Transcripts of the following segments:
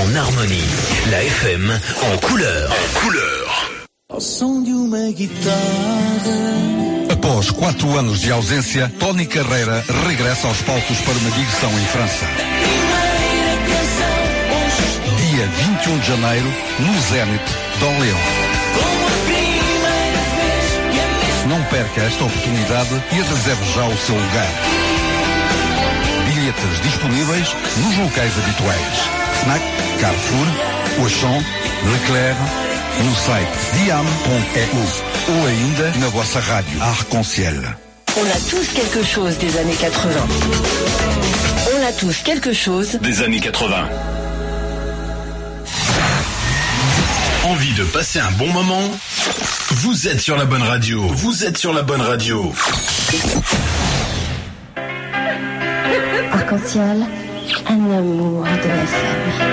en harmonie. La FM en couleur. En couleur. Ao som de uma guitarra. Após 4 anos de ausência, Tony Carreira regressa aos palcos para uma digressão em França. Dia 21 de janeiro, no Zénith d'Orléans. Não perca esta oportunidade e reserve já o seu lugar. Bilhetes disponíveis nos locais habituais. Fnac, Carrefour, Auchan, Leclerc, no site diam.eu ou ainda na vossa rádio Arc-en-Ciel. On a tous quelque chose des années 80. On a tous quelque chose des années 80. Envie de passer un bon moment? Vous êtes sur la bonne radio. Vous êtes sur la bonne radio. Arc-en-Ciel, un amour de la scène.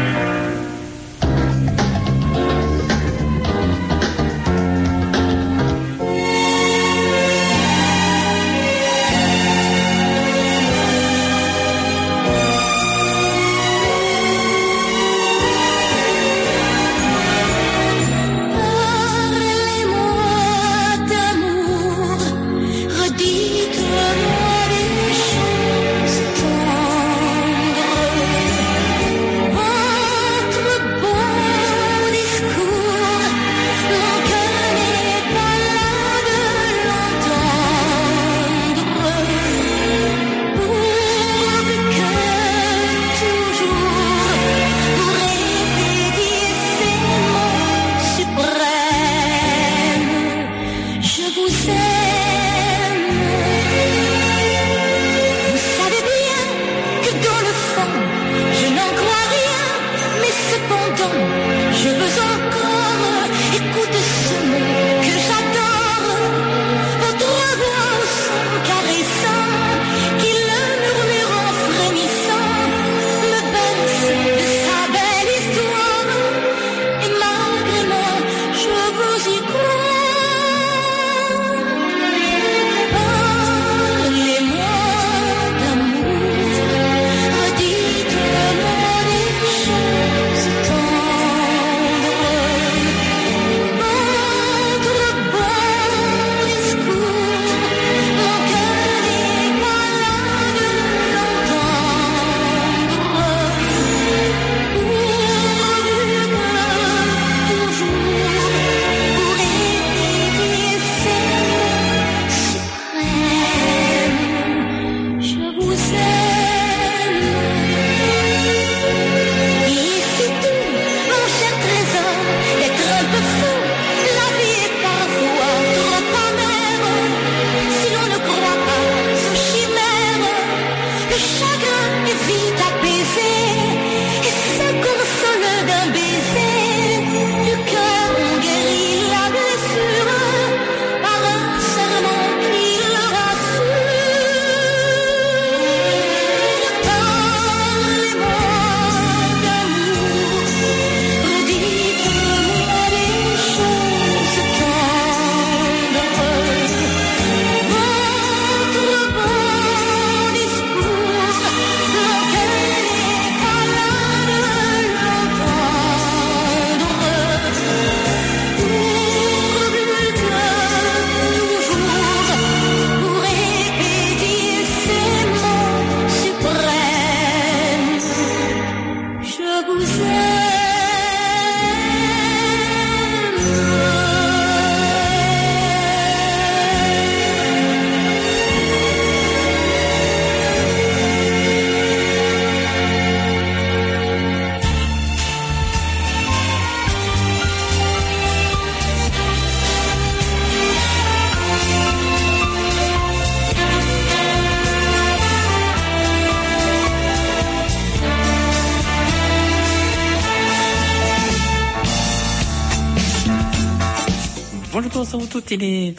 Bonjour toutes, il est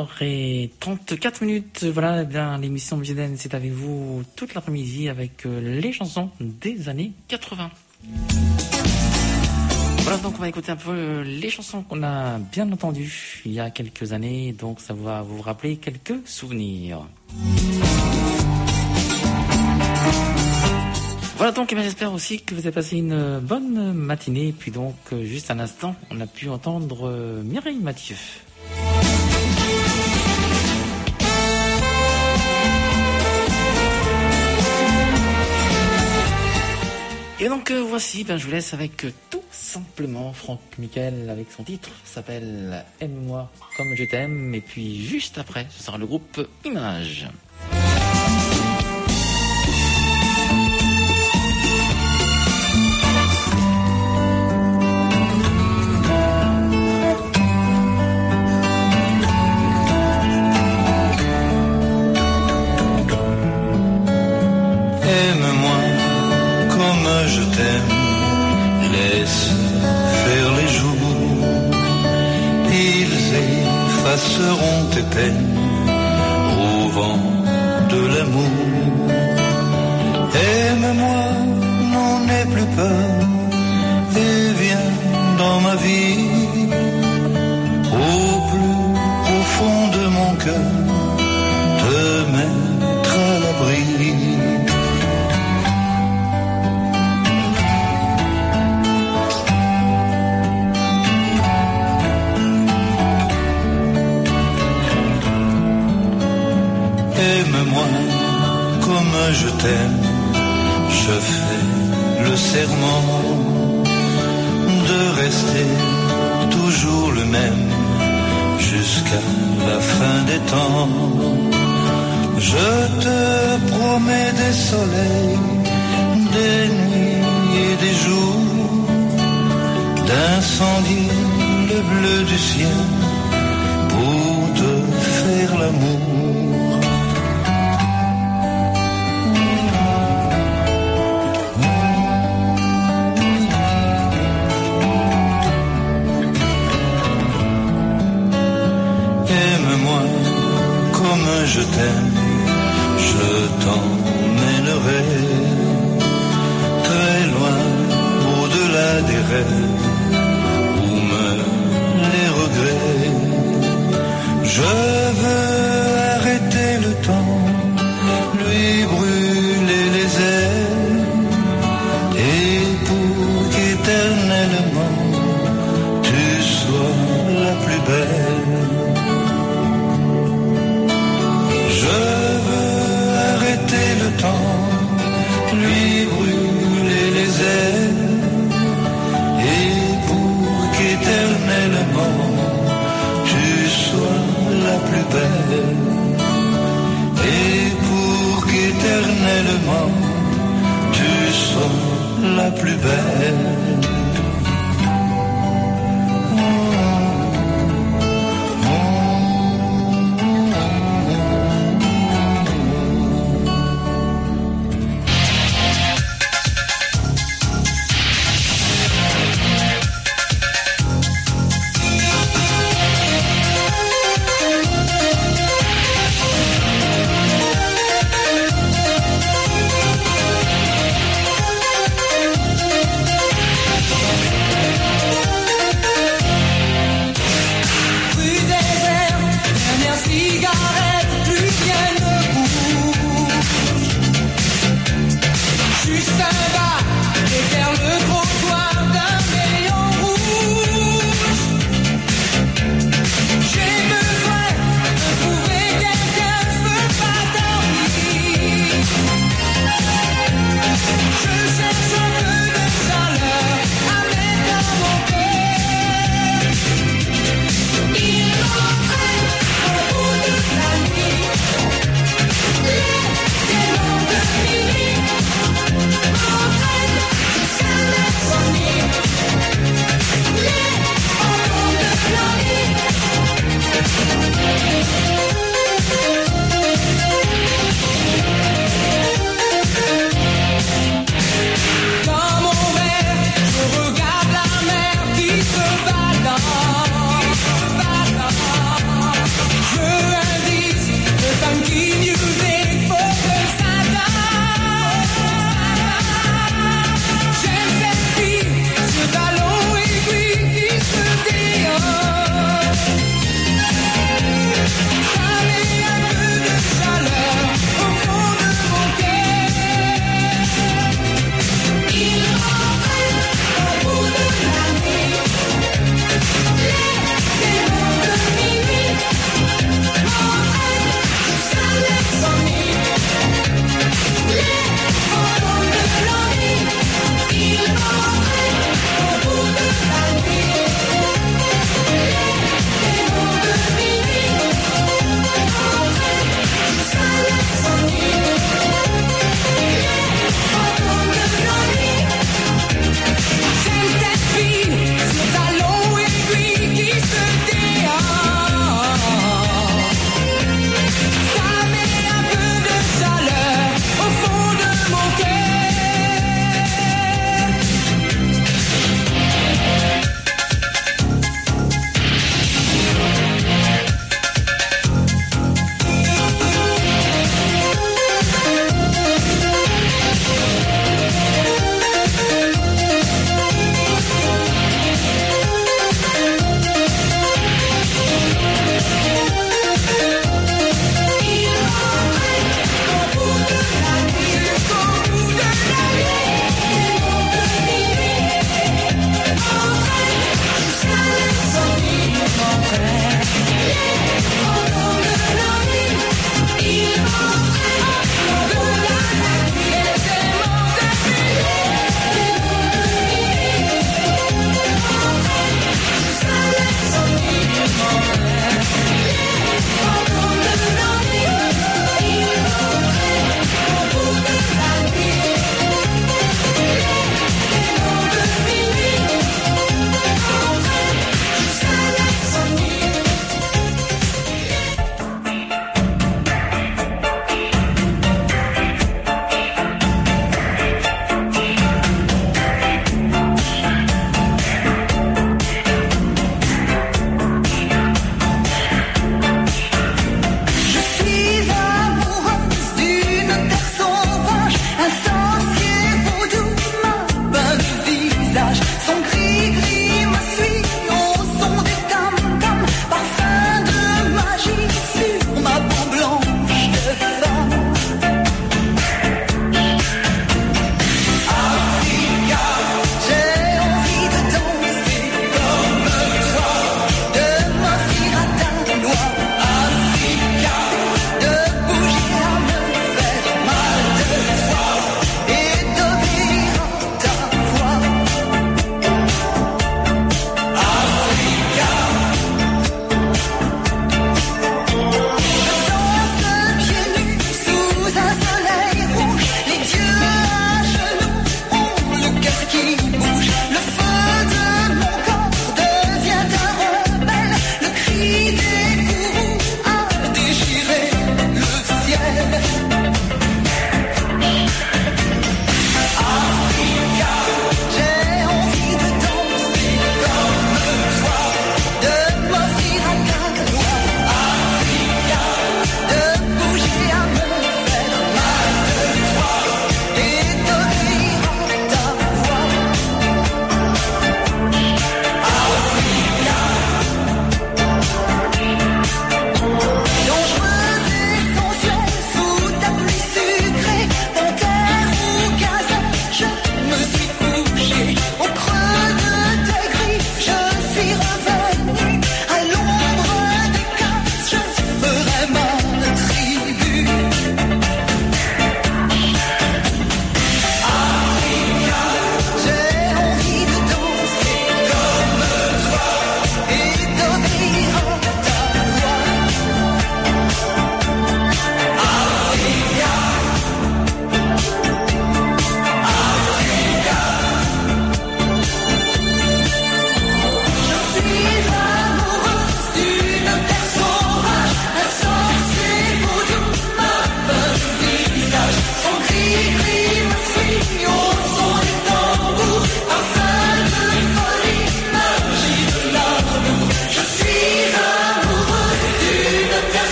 13h34. Voilà, bien l'émission Bjeden, c'est avec vous toute l'après-midi avec les chansons des années 80. Voilà, donc on va écouter un peu les chansons qu'on a bien entendues il y a quelques années, donc ça va vous rappeler quelques souvenirs. Voilà. Voilà donc, j'espère aussi que vous avez passé une bonne matinée. Puis donc, juste un instant, on a pu entendre Mireille Mathieu. Et donc voici, je vous laisse avec tout simplement Franck Michael avec son titre, s'appelle Aime-moi comme je t'aime. Et puis juste après, ce sera le groupe Image. Aime-moi comme je t'aime, laisse faire les jours, ils effaceront tes peines au vent de l'amour. Aime-moi, n'en aie plus peur, et viens dans ma vie, au plus profond de mon cœur, te mettre à l'abri. Aime-moi comme je t'aime, je fais le serment de rester toujours le même jusqu'à la fin des temps. Je te promets des soleils, des nuits et des jours, d'incendier le bleu du ciel pour te faire l'amour. Je t'aime, je t'emmènerai très loin, au-delà des rêves, où meurent les regrets. Je veux arrêter le temps, lui brûler les ailes, et pour qu'éternellement tu sois la plus belle. Lui brûler les ailes, et pour qu'éternellement tu sois la plus belle, et pour qu'éternellement tu sois la plus belle.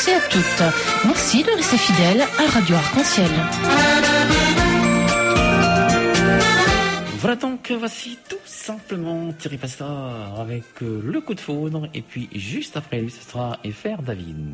et à toutes. Merci de rester fidèles à Radio Arc-en-Ciel. Voilà donc, voici tout simplement Thierry Pastor avec le coup de foudre. Et puis juste après lui, ce sera FR David.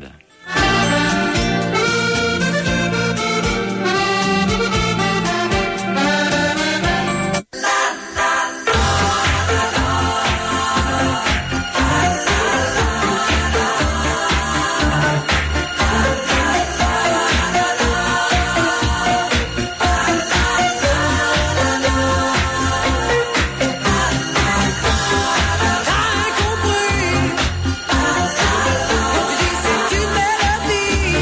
T'as compris, quand tu dis c'est une mélodie.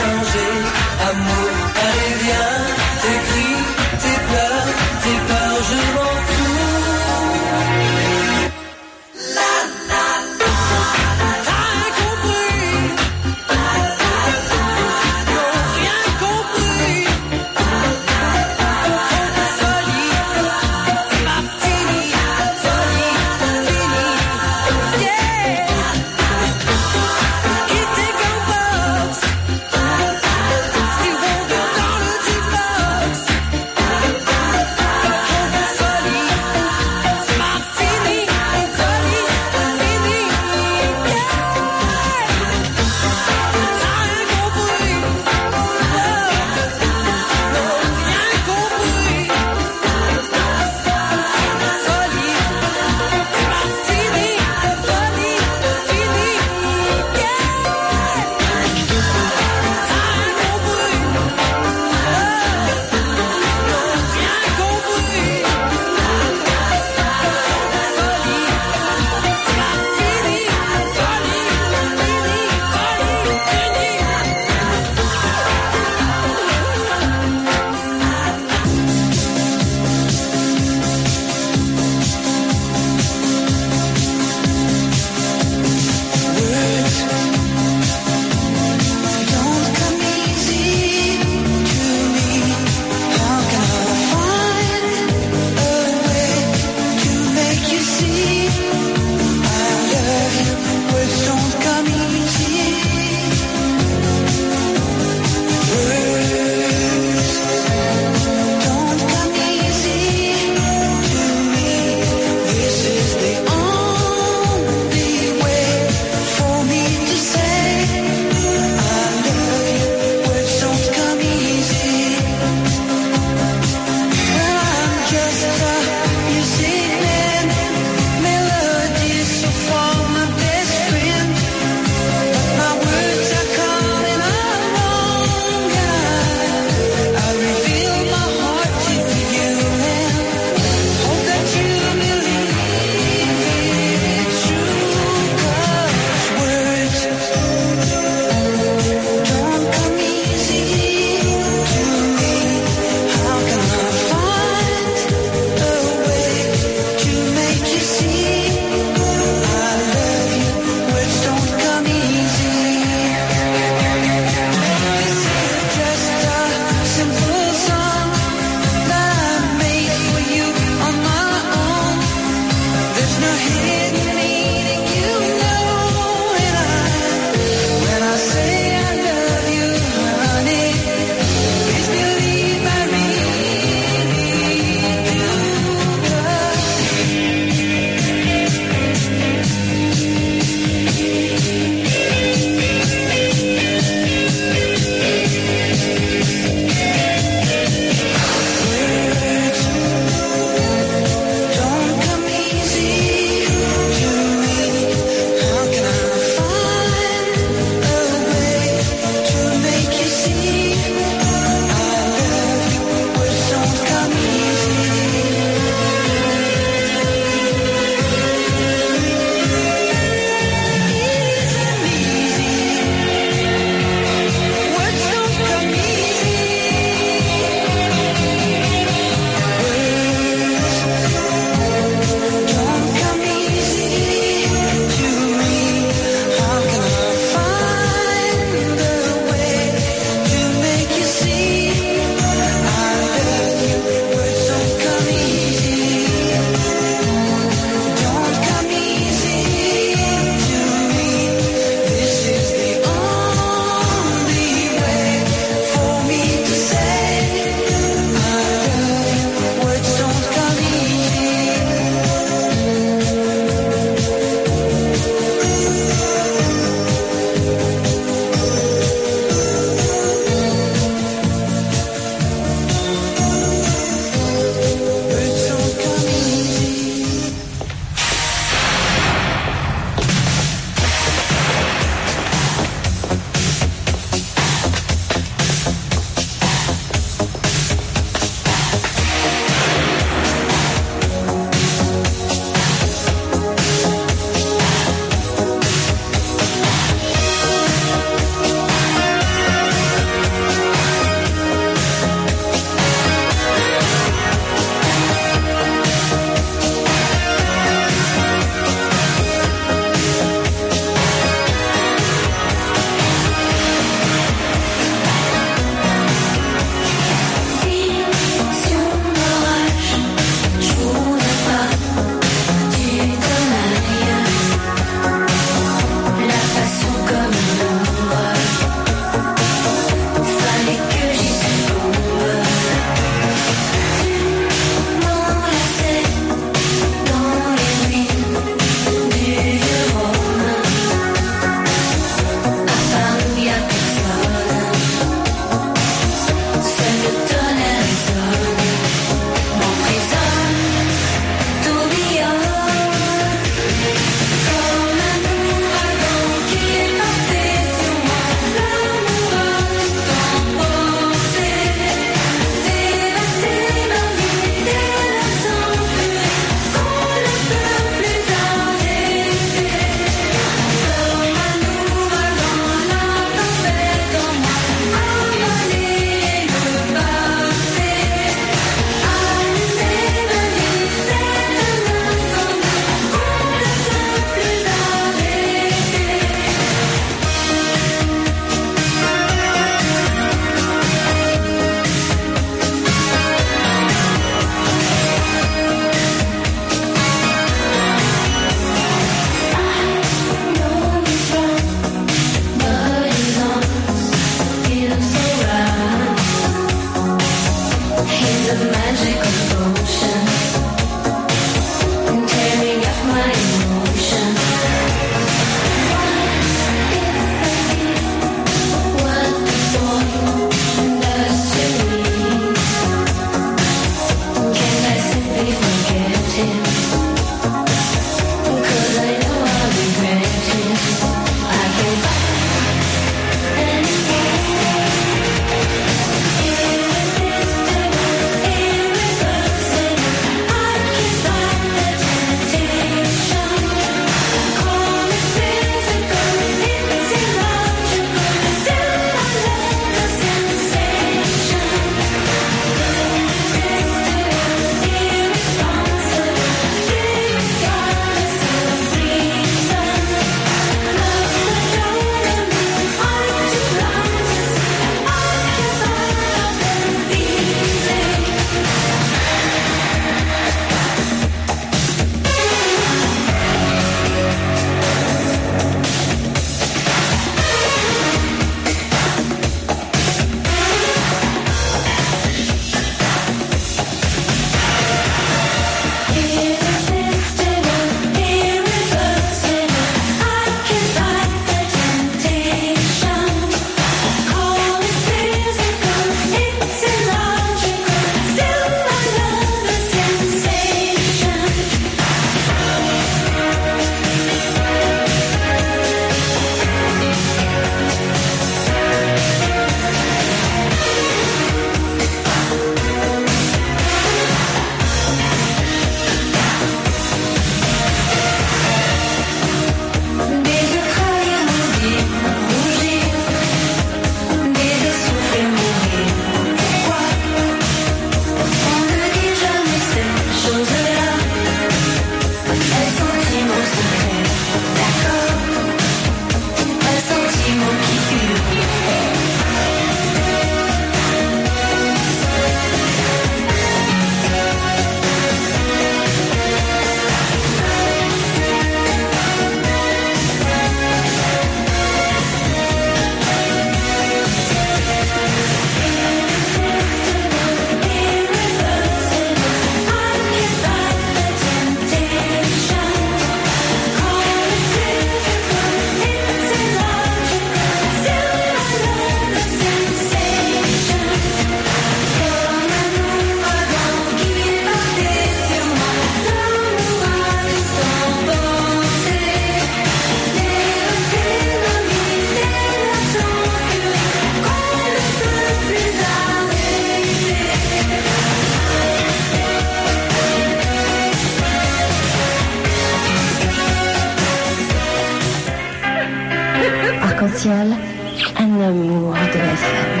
spécial, un amour de FM.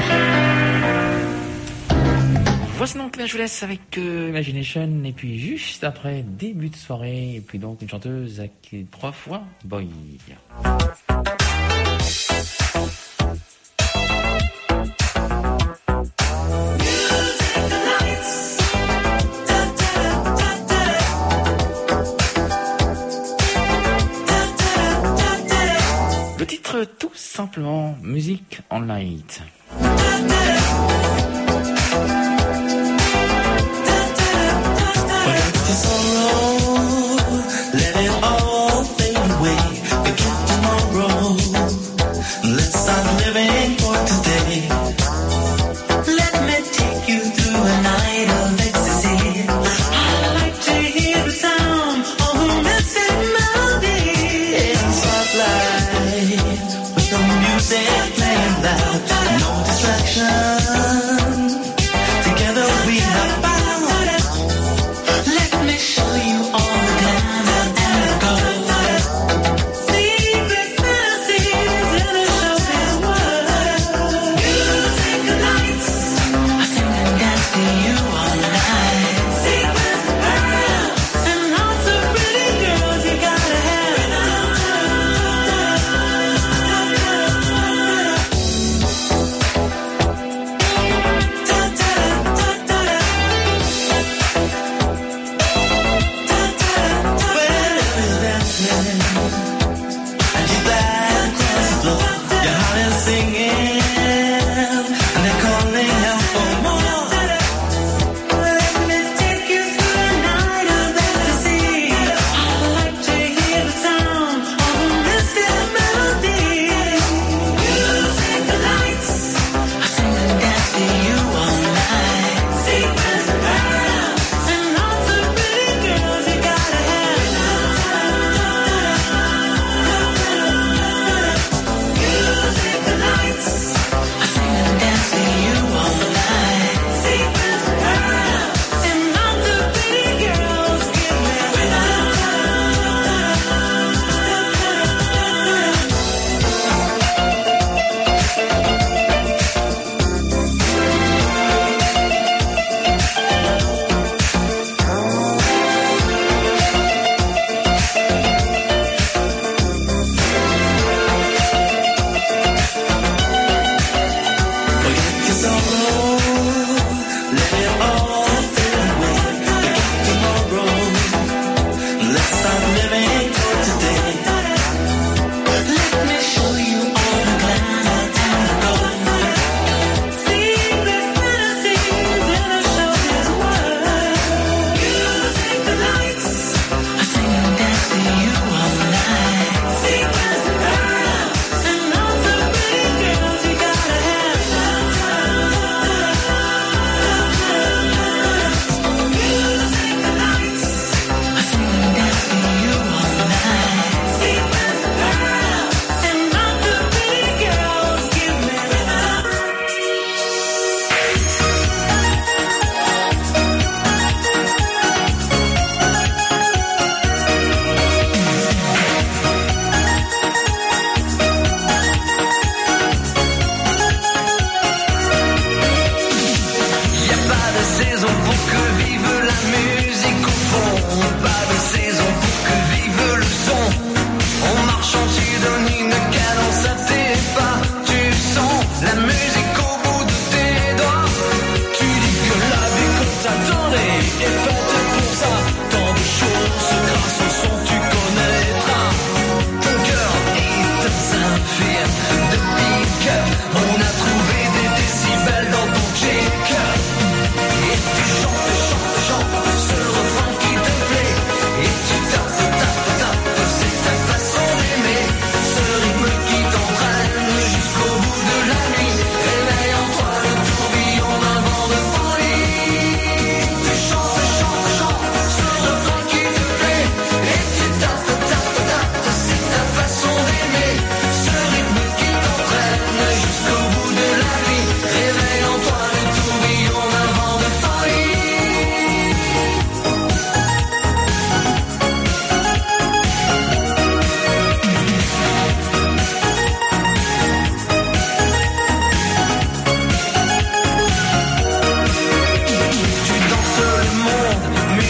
Voici donc, je vous laisse avec Imagination, et puis juste après, début de soirée, et puis donc une chanteuse avec 3 fois Boy. Le titre, tout simplement, Music on Light. Let it all fade away. Forget tomorrow. Let's start living for today. Let me take you through a night of ecstasy. I like to hear the sound of a mystic melody. In soft light, with the music playing loud, no distraction.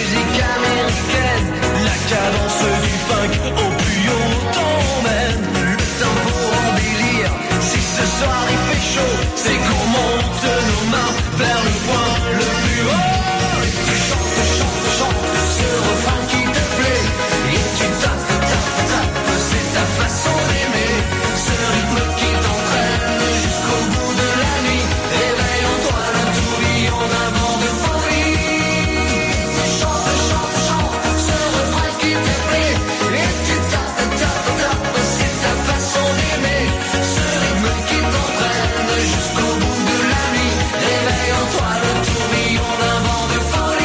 musique américaine, la cadence du funk au plus haut t'emmène. Le tempo en délire, si ce soir il fait chaud, c'est qu'on monte nos mains vers le point le plus haut. Et tu chantes, chantes, chantes ce refrain qui te plaît, et tu tapes, tapes, tapes, c'est ta façon d'aimer. Ce rythme qui t'entraîne jusqu'au bout de la nuit, réveille en toi le tourbillon d'un vent de folie. Tu chantes, chantes, chantes ce refrain qui te plaît, et tu tapes, tapes, tapes, c'est ta façon d'aimer. Ce rythme qui t'entraîne jusqu'au bout de la nuit, réveille en toi le tourbillon d'un vent de folie.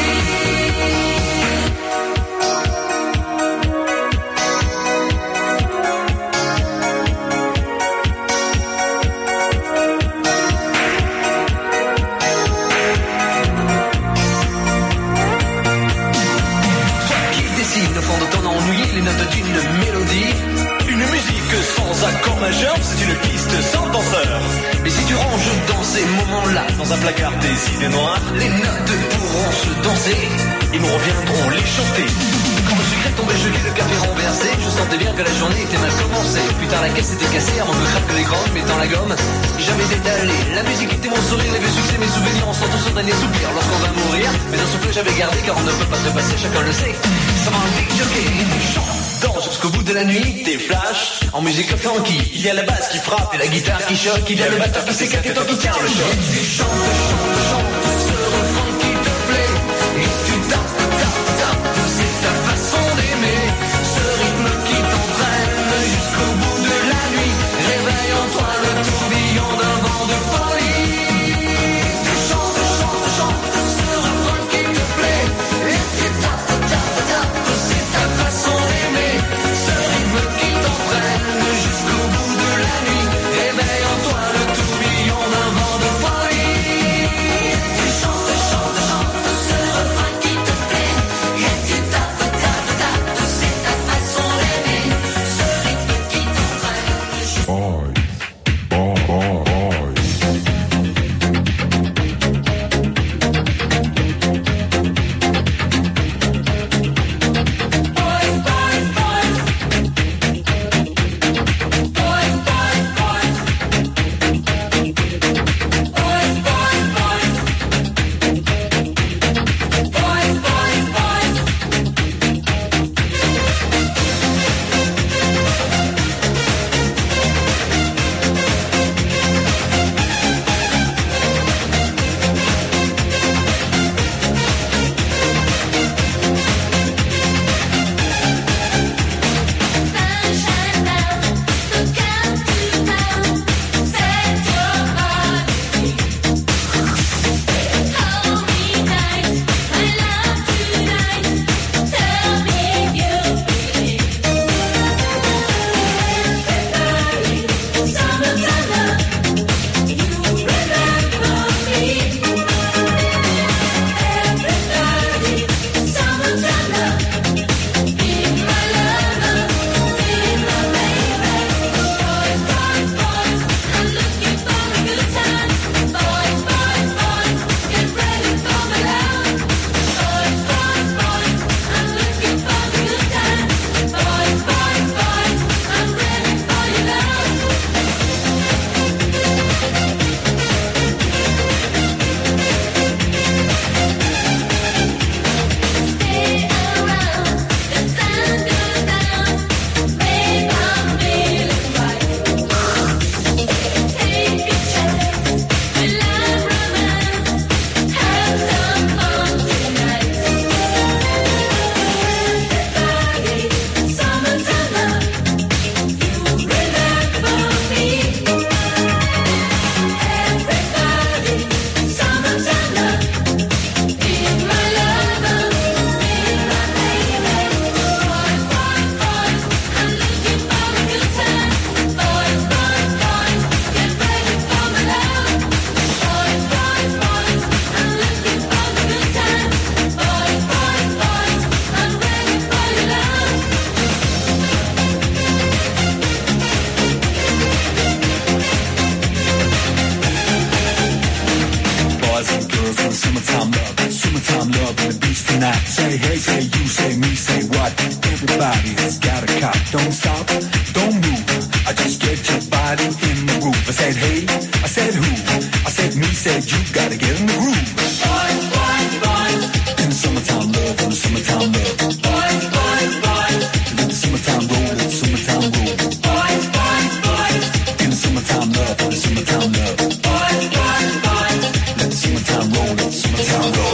Toi qui dessines au fond de ton ennui les notes d'une mélodie. Une musique sans accord majeur, c'est une piste sans danseur. Mais si tu ranges dans ces moments-là, dans un placard des idées noires, les notes pourront se danser et nous reviendrons les chanter. Quand le sucre est tombé, je vis le café renversé. Je sentais bien que la journée était mal commencée. Putain, la caisse était cassée, avant de craquer l'écran, mettant la gomme. J'avais détalé, la musique était mon sourire, les vieux succès, mes souvenirs, on s'entend sur dernier soupir. Lorsqu'on va mourir, mais un souffle j'avais gardé, car on ne peut pas se passer, chacun le sait. Ça m'a un big jockey, danse jusqu'au bout de la nuit, des flashs en musique funky. Il y a la basse qui frappe et la guitare qui choque. Il y a le batteur qui s'éclate et toi qui tiens le choc. Tu chantes, chantes, chantes ce refrain qui te plaît, et tu tapes, tapes, tapes, c'est ta façon d'aimer. Ce rythme qui t'entraîne jusqu'au bout de la nuit, réveille en toi le tourbillon d'un vent de folie. Tu chantes, chantes, chantes ce refrain qui te plaît, et tu tapes, tapes, tapes, c'est ta façon d'aimer. Ce rythme qui t'entraîne jusqu'au bout de la nuit, réveille en toi le tourbillon d'un vent de folie. Say hey, say you, say me, say what? Everybody has got a cop. Don't stop, don't move. I just get your body in the groove. I said hey, I said who? I said me, said you. Gotta get in the groove. Boys, boys, boys. In the summertime love, in the summertime love. Boys, boys, boys. Let the summertime roll, let the summertime roll. Boys, boys, boys. In the summertime love, in the summertime love. Boys, boys, boys. Let the summertime roll, let the summertime roll.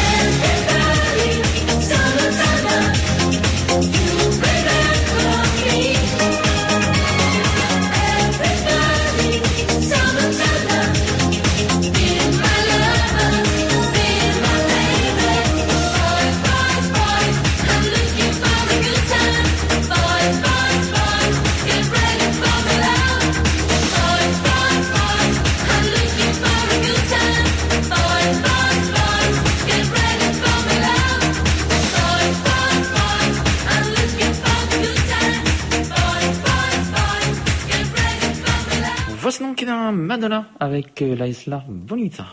Voici donc un Madonna avec la Isla Bonita.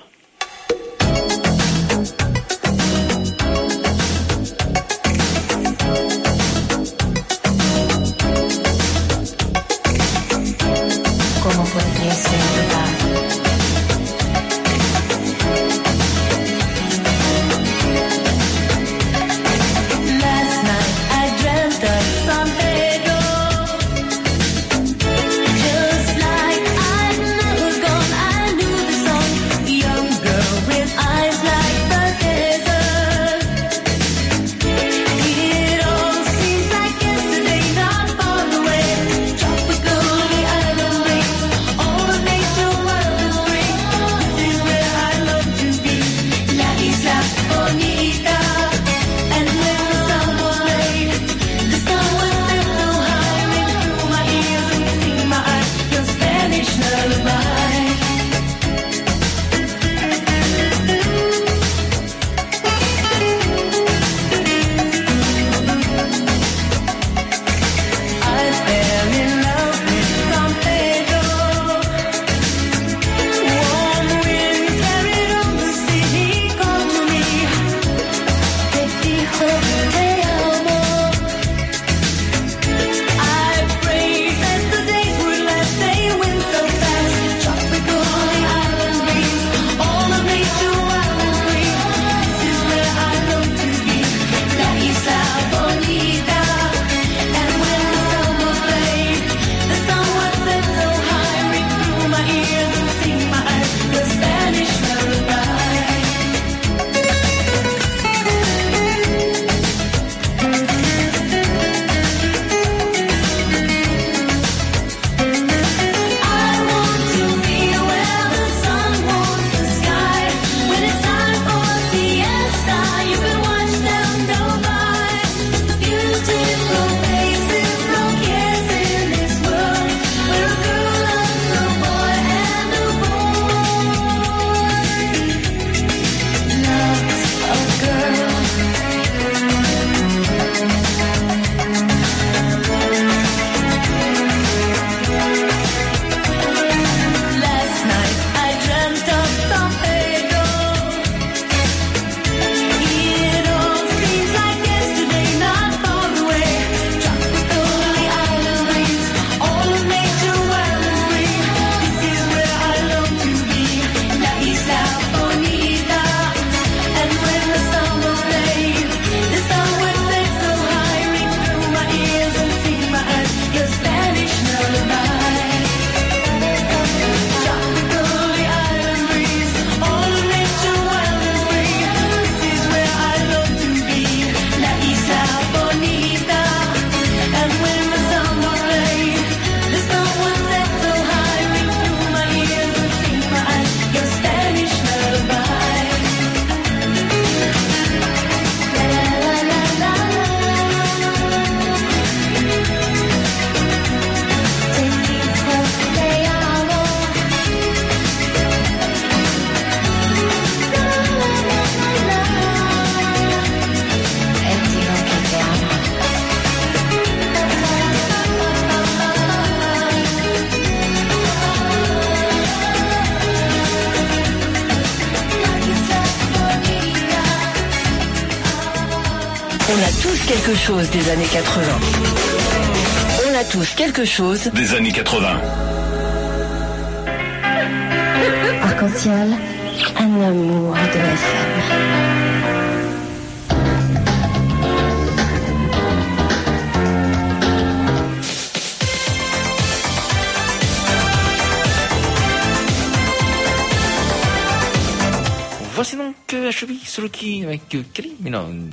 ¿Cómo podría ser verdad? Last night I dreamt of San Pedro. Just like I'd never gone, I knew the song. Young girl with eyes like the desert. It all seems like yesterday, not far away. Tropical, the island breeze, all of nature wild and free. This is where I love to be, La Isla Bonita. And when the sun was played, the sun was set so high, ring through my ears and sting my eyes, your Spanish lullaby. I fell in love with San Pedro. Warm wind carried on the city, called to me. Te dijo te amo. I prayed that the days would last, they went so fast. Tropical, the island breeze, all of nature wild and free. This is where I long to be, La Isla Bonita. And when the sun was played, the sun was set so high, ring through my ears and sting my eyes, the Spanish lullaby. On a tous quelque chose des années 80. On a tous quelque chose Des années 80. Arc-en-ciel, un amour de FM. Voici donc HB Soloki avec Kylie Minogue.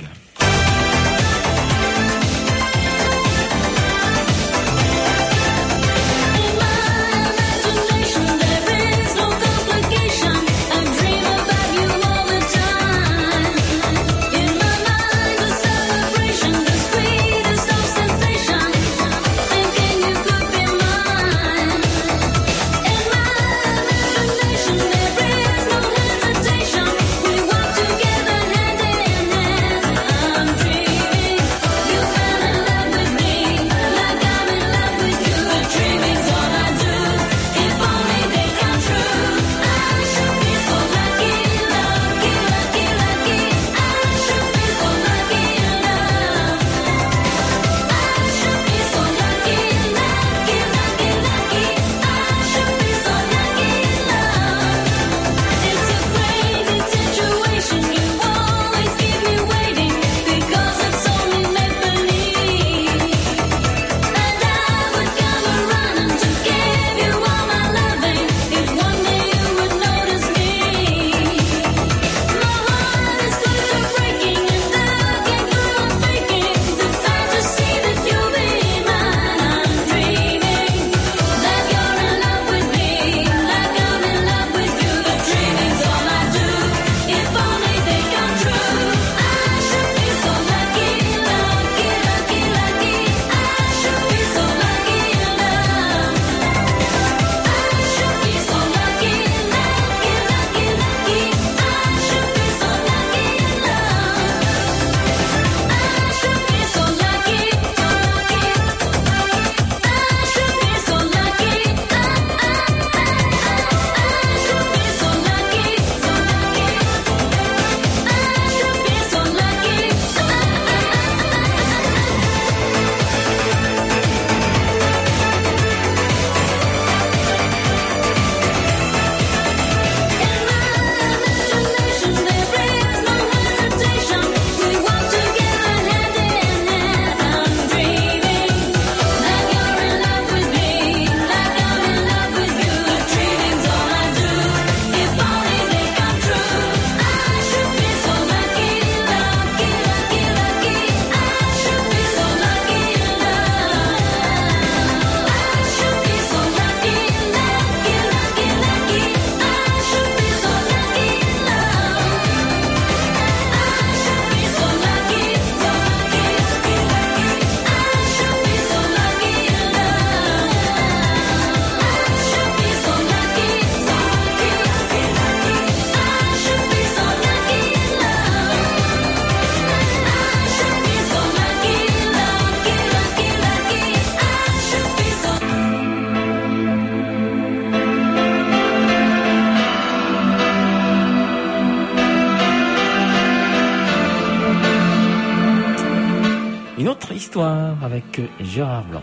Histoire avec Gérard Blanc.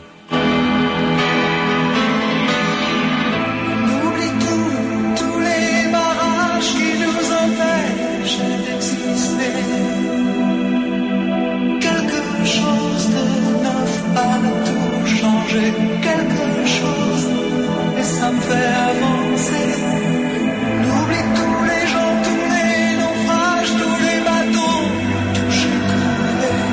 On oublie tout, tous les barrages qui nous empêchent d'exister. Quelque chose de neuf a tout changé. Quelque chose, et ça me fait avancer. On oublie tous les gens, tous les naufrages, tous les bateaux touchés, coulés.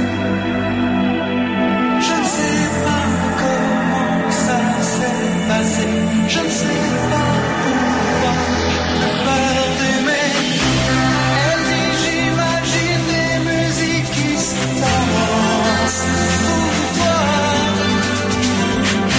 Je ne sais pas comment ça s'est passé. Je ne sais pas pourquoi j'ai peur d'aimer. Elle dit j'imagine des musiques qui s'avancent pour toi.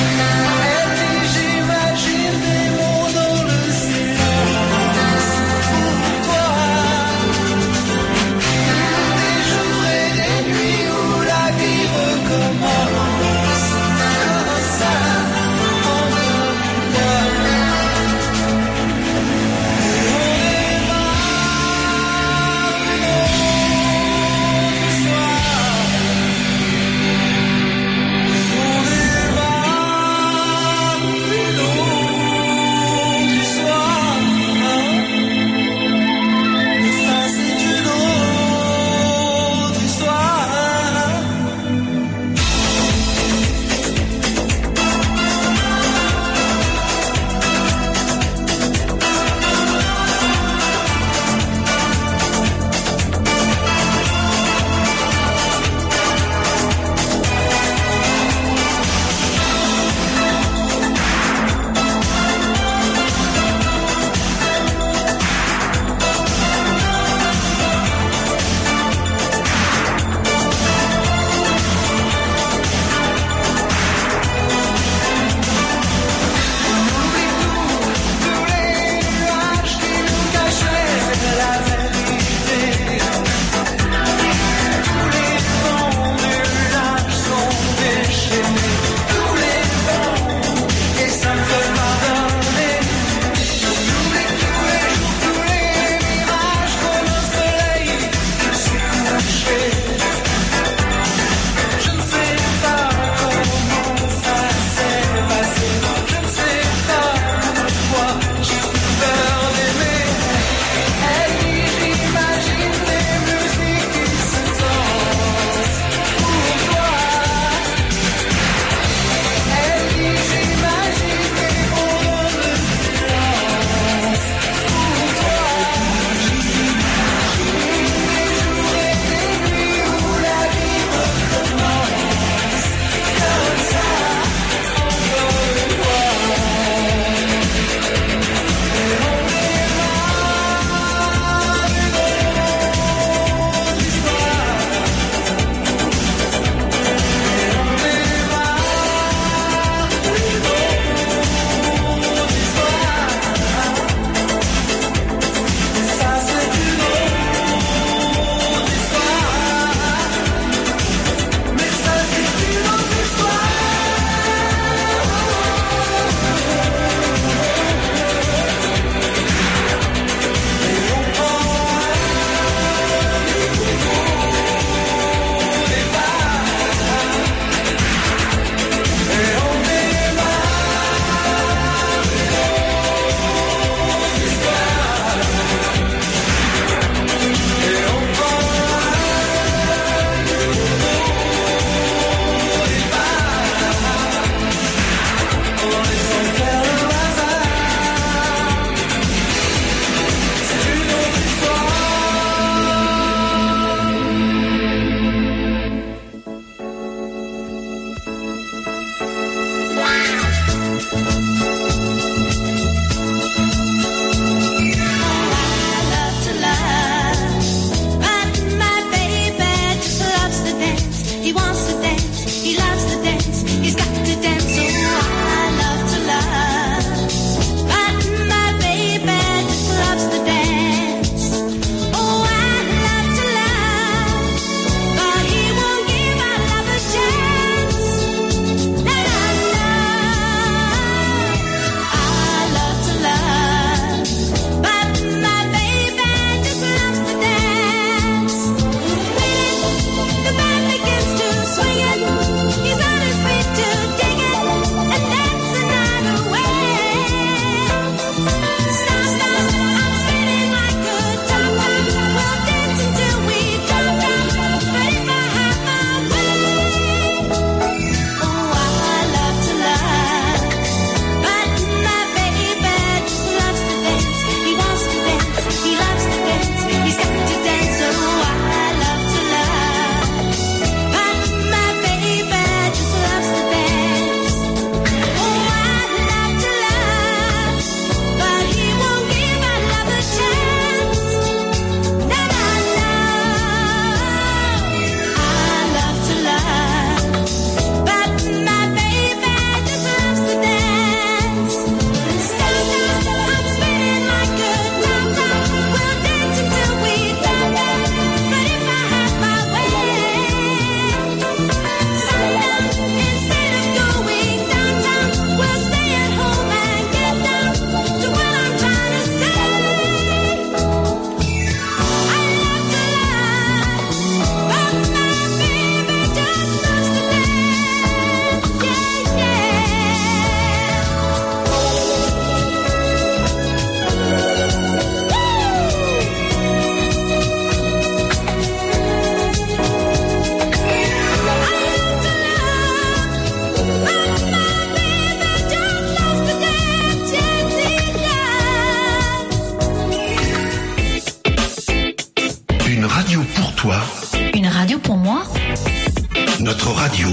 Notre radio,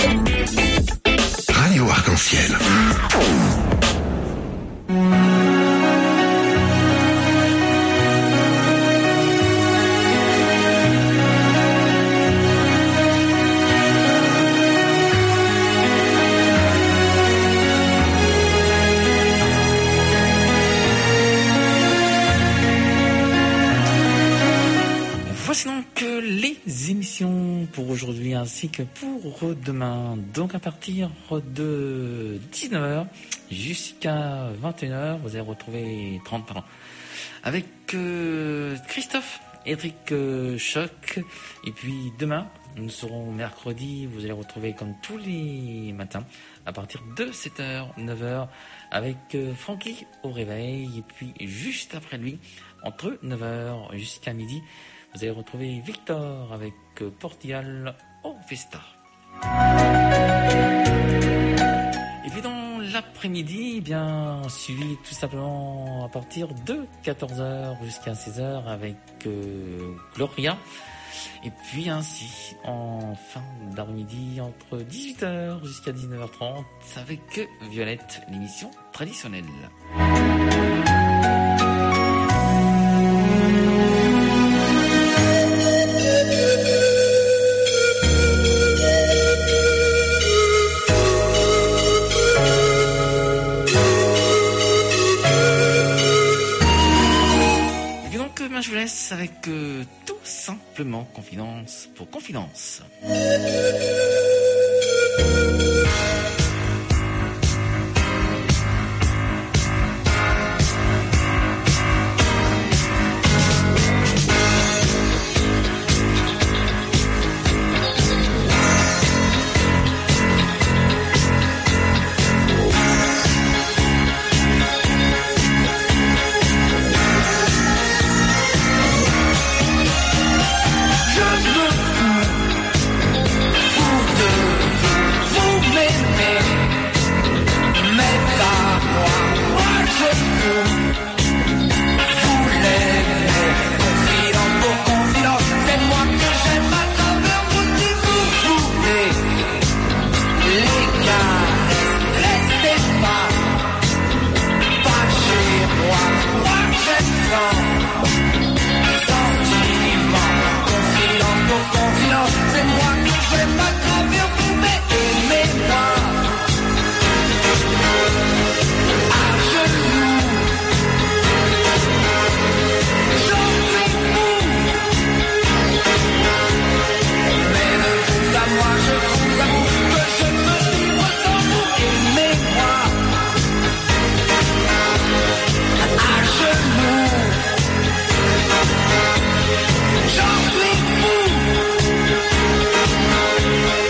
Radio Arc-en-Ciel. Voici donc les émissions pour aujourd'hui ainsi que pour demain. Donc à partir de 19h jusqu'à 21h, vous allez retrouver 30 par an avec Christophe, Eric Choc. Et puis demain, nous serons mercredi, vous allez retrouver comme tous les matins à partir de 7h, 9h avec Francky au réveil. Et puis juste après lui, entre 9h jusqu'à midi, vous allez retrouver Victor avec Portugal au Festa. Et puis dans l'après-midi, eh bien suivi tout simplement à partir de 14h jusqu'à 16h avec Gloria. Et puis ainsi en fin d'après-midi entre 18h jusqu'à 19h30 avec Violette, l'émission traditionnelle. Je vous laisse avec tout simplement Confidence pour Confidence. J'en suis fou.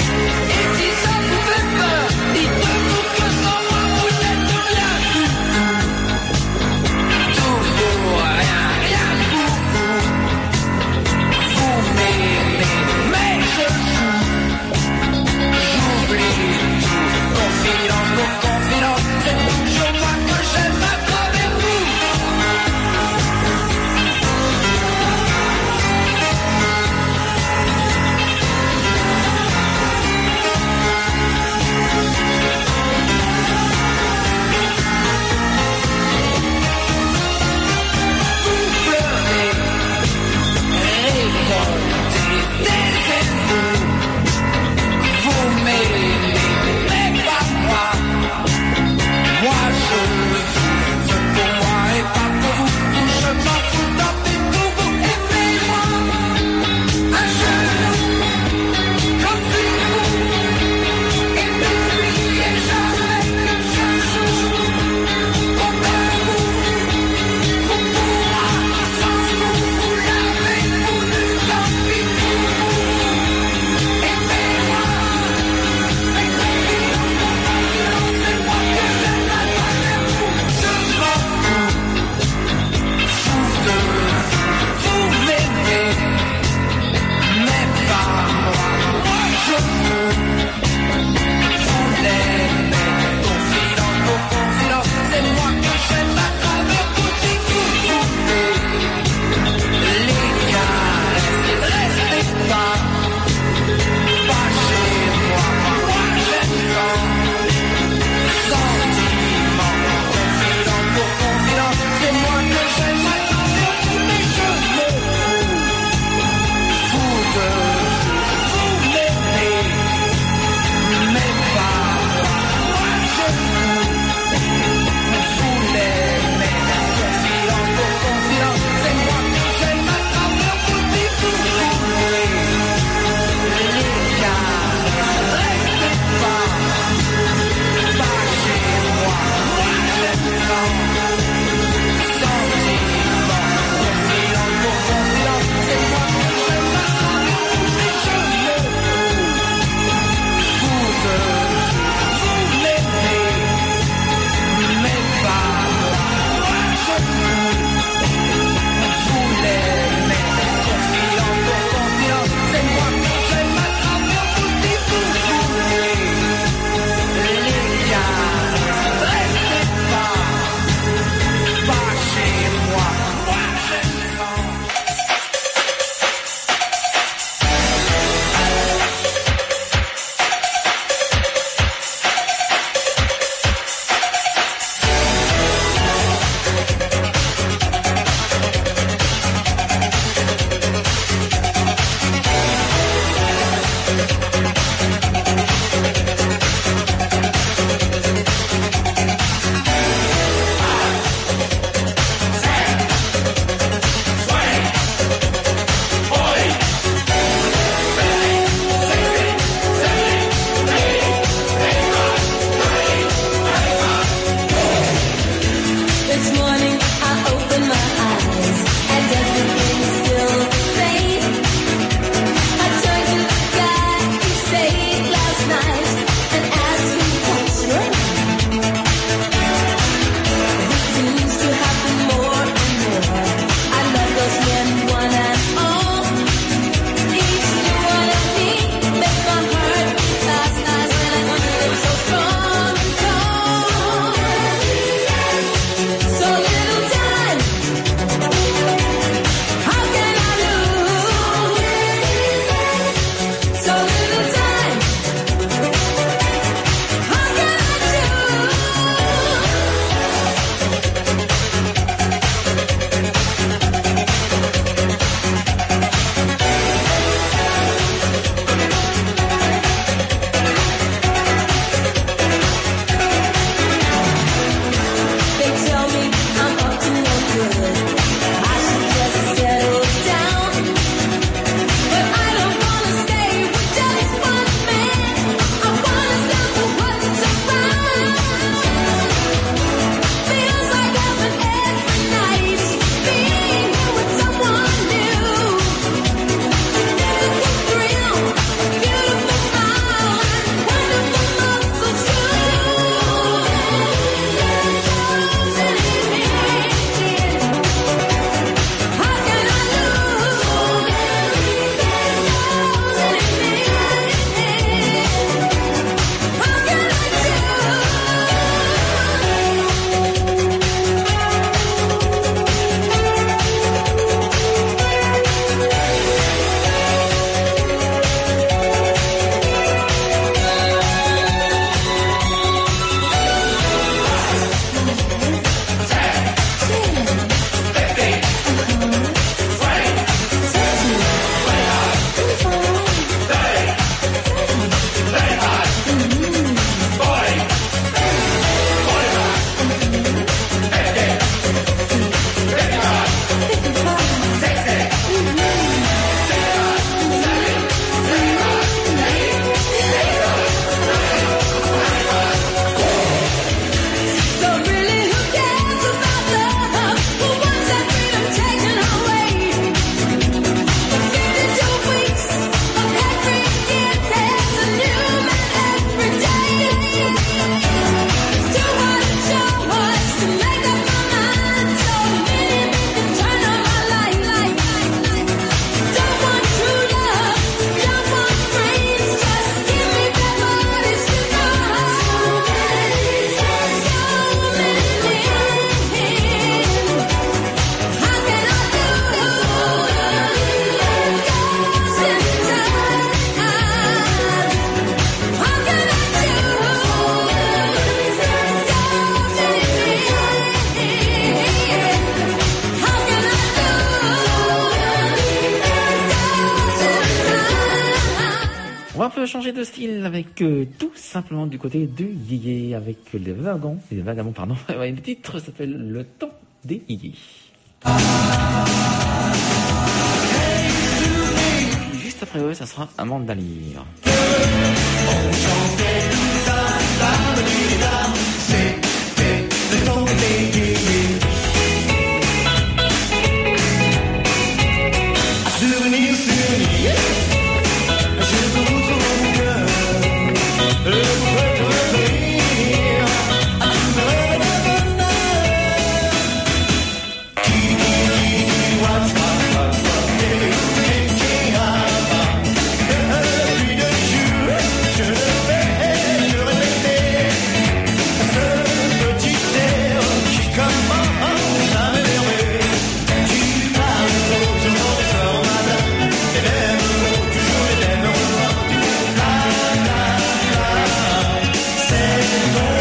On va un peu changer de style avec tout simplement du côté de Yéyé avec les Vagabonds, pardon. Ouais, le titre s'appelle Le temps des Yéyés. Juste après eux, ça sera Amanda Lear. C'était le temps des Yéyés. Souvenir, souvenir, je vous trouve mon cœur, et vous faites revenir à tout le bonheur. Kiki, watch, depuis deux jours, je le fais, je répétais, ce petit air qui commence à m'énerver. Tu parles trop, je m'en sors malin. Les mêmes mots, toujours les mêmes refrains. Tu fais la la la, c'est ton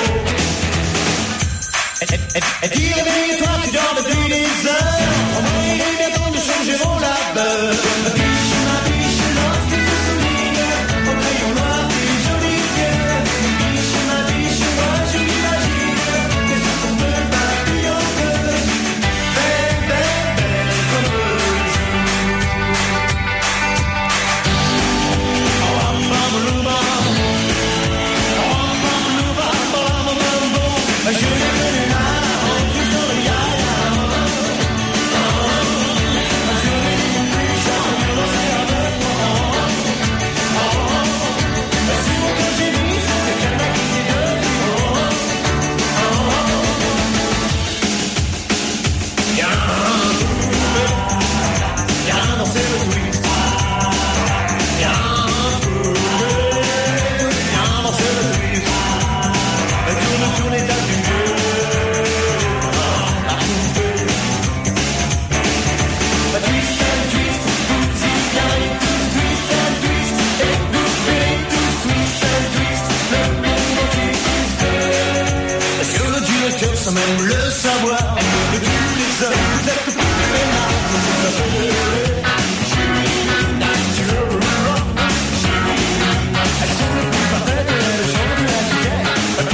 défaut. Et dis réveille-toi, tu dors depuis des heures. Au moins il est bien temps de changer mon labeur. Ma biche, lorsque tu souris au crayon noir tes jolis yeux. Ma biche, moi je m'imagine que ce sont deux papillons bleus. Belle, belle, belle comme le jour. Je l'ai connu là, en plus dans le yaya. Je l'ai dit plus jamais danser avec moi. Si mon cœur gémit, c'est qu'elle m'a quitté depuis. Viens danser le twist. Viens danser le twist. Tourne et tape du mieux. Twist and twist, tout y vient et tous twist and twist. Et bouger tous twist and twist. Le monde entier twist. Est-ce que Dieu est cœur sans même le savoir? De tous les hommes, vous êtes plus aimables. Vous appelez elles sont les plus parfaites, elles chantent la tienne.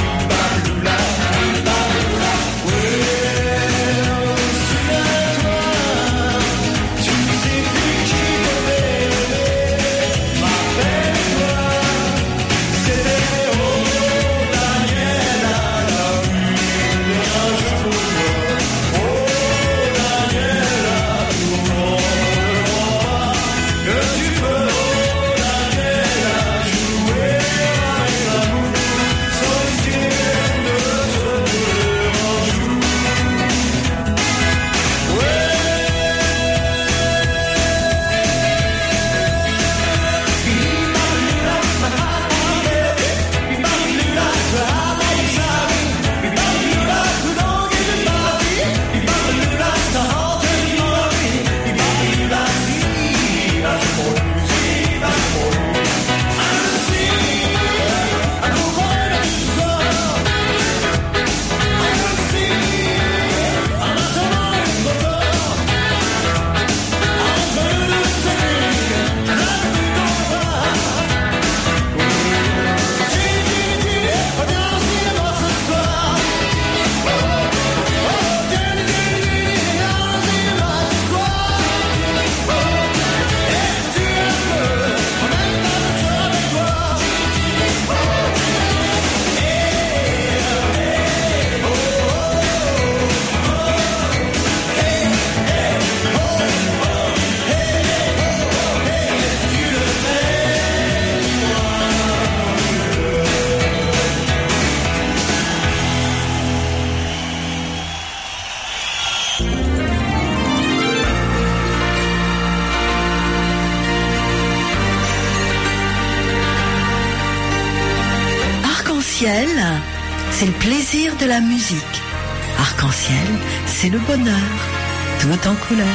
Arc-en-ciel, c'est le plaisir de la musique. Arc-en-ciel, c'est le bonheur, tout en couleur.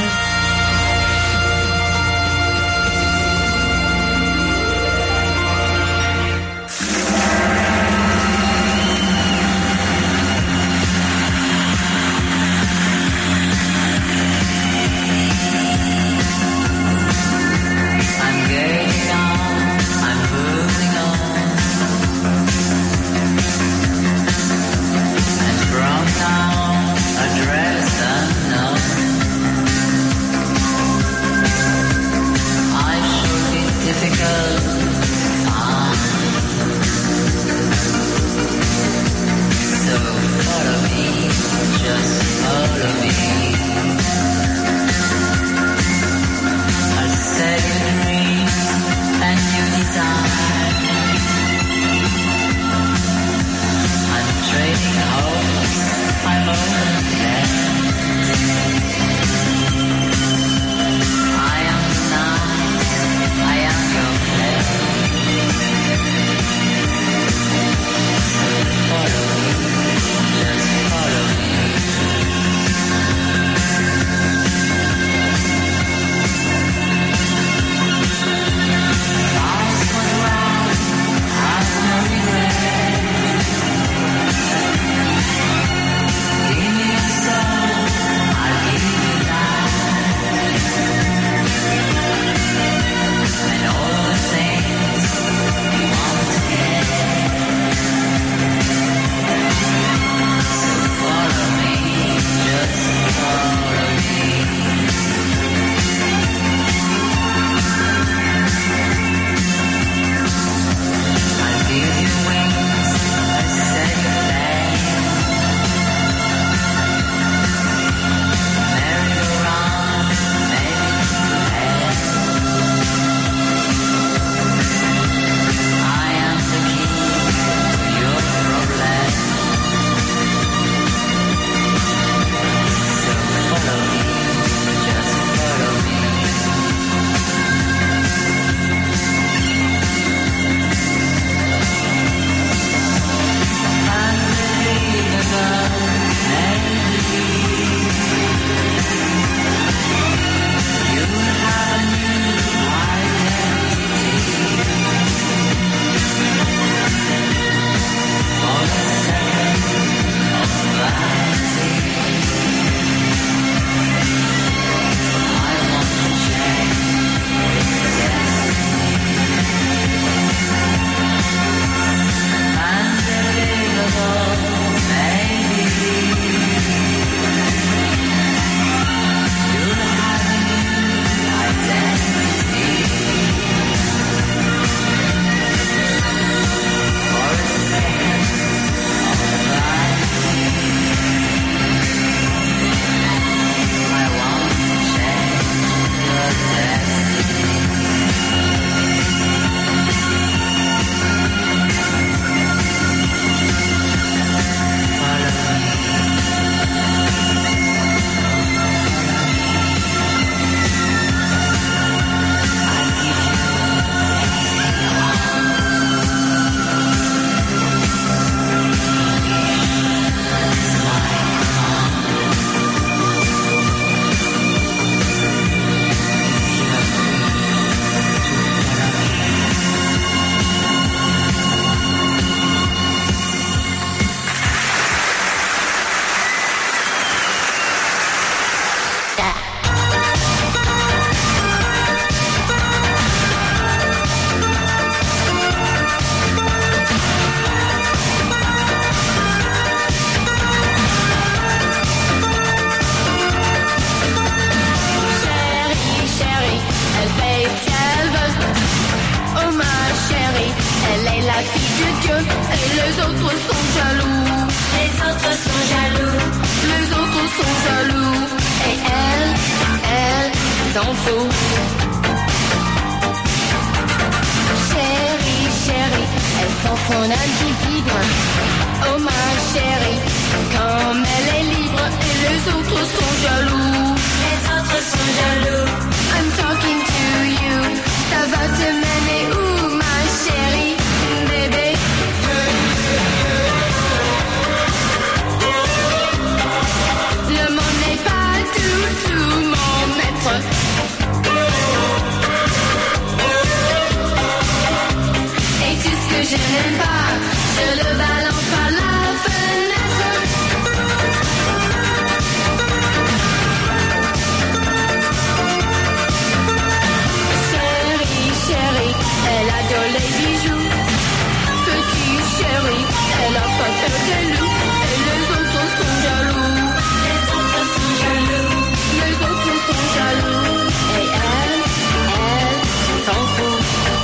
I'm getting on, I'm Dieu et les autres sont jaloux. Les autres sont jaloux. Les autres sont jaloux. Et elle s'en fout. Chérie, chérie, elle sent son âme qui vibre. Oh ma chérie, comme elle est libre et les autres sont jaloux. Les autres sont jaloux. I'm talking to you. Ça va te mener où ma chérie, bébé? Le monde n'est pas tout mon maître. Et tout ce que je n'aime pas, je le balance par la fenêtre. Chérie, chérie, elle adore les bijoux. Petit chéri, elle a pas peur des loups. Et les autres sont jaloux. Les autres sont jaloux. Les autres sont jaloux. Et elle s'en fout.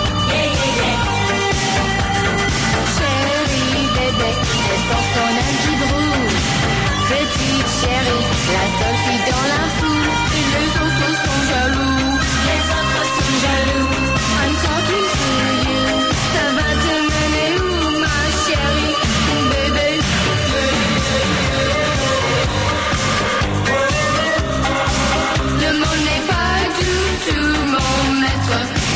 Chérie, bébé, elle sent son âme qui brûle. Petite chérie, la seule fille dans la foule. Et les autres sont jaloux. Les autres sont jaloux. I'm talking to you. Ça va te mener où, ma chérie, bébé? Le monde n'est pas du tout mon maître.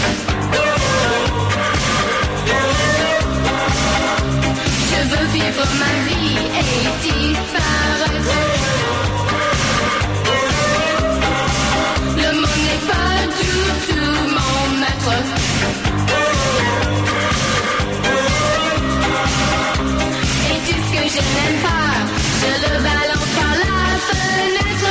Je veux vivre ma vie et disparaître. Le monde n'est pas du tout mon maître. Et tout ce que je n'aime pas, je le balance par la fenêtre.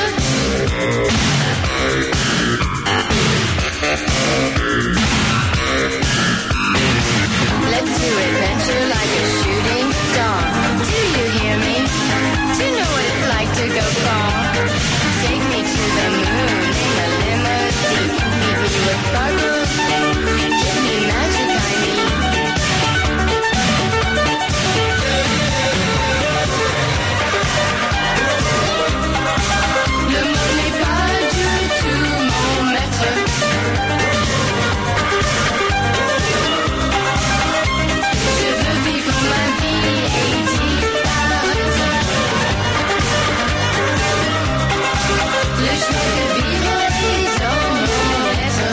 Let's do adventure like a shooting star. Do you hear me? Do you know what it's like to go far? Take me to the moon in a limousine. Feed me with sparkles. Give me magic I need. Le monde n'est pas du tout mon maître. Je veux vivre ma vie et disparaître. Le choix de vivre est dans mon être.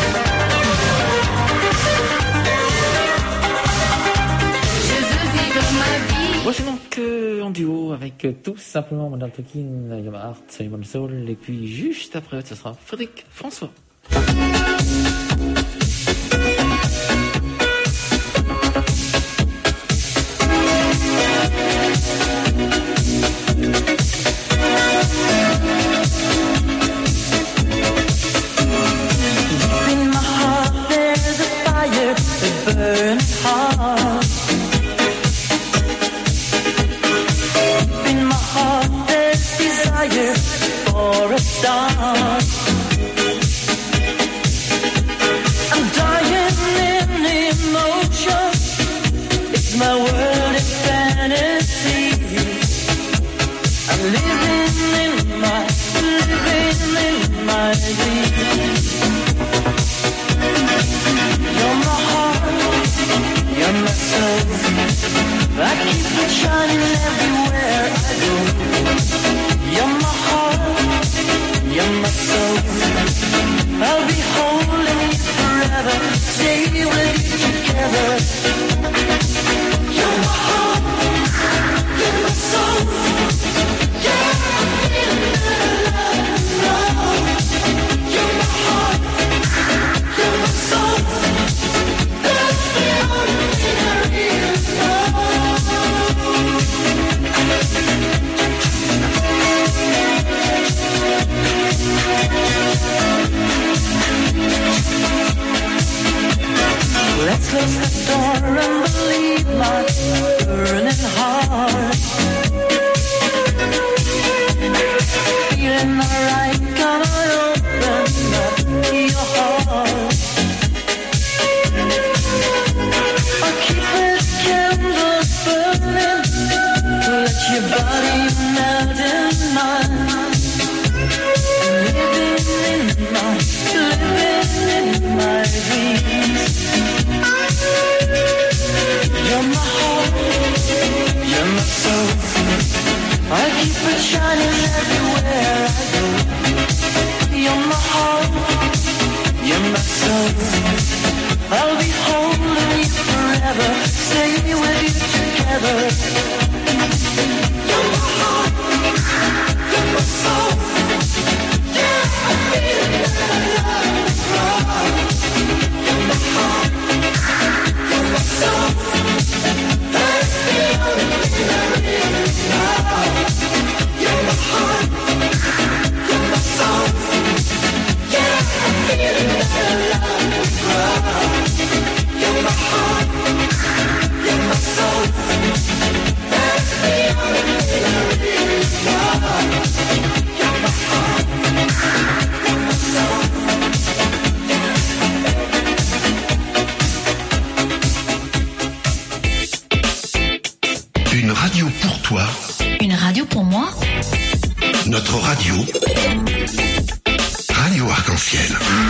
Je veux vivre ma vie. Voici donc en duo avec tout simplement Madame Tokin, Yama Art, Simon Soul, et puis juste après, ce sera Frédéric François. In my heart there's a fire that burns hard. In my heart there's desire for a star. I'm dying in emotion. It's my world in fantasy. I'm living in my dream. You're my heart, you're my soul. I keep it shining everywhere I go. You're my heart, you're my soul. I'll be holding you forever, stay with you together. You're my heart, you're my soul. Yeah, I'm feeling love. You're my heart, you're my soul. That's the only thing I really know. Let's close the door and believe my burning heart. Feeling alright, come on, open up your heart. I'll keep this candle myself. I keep it shining everywhere I go. You're my heart, you're my soul. I'll be holding you forever, stay with you together. You're my heart, you're my soul. Yeah, I feel that I love you. You're my heart, you're my soul. That's the only thing I really know. You're my heart, you're my soul. Yeah, I feel that I love you. You're my heart, you're my soul. That's the only thing I really know. You're my heart, you're my soul. Une radio pour toi. Une radio pour moi. Notre radio. Radio Arc-en-Ciel.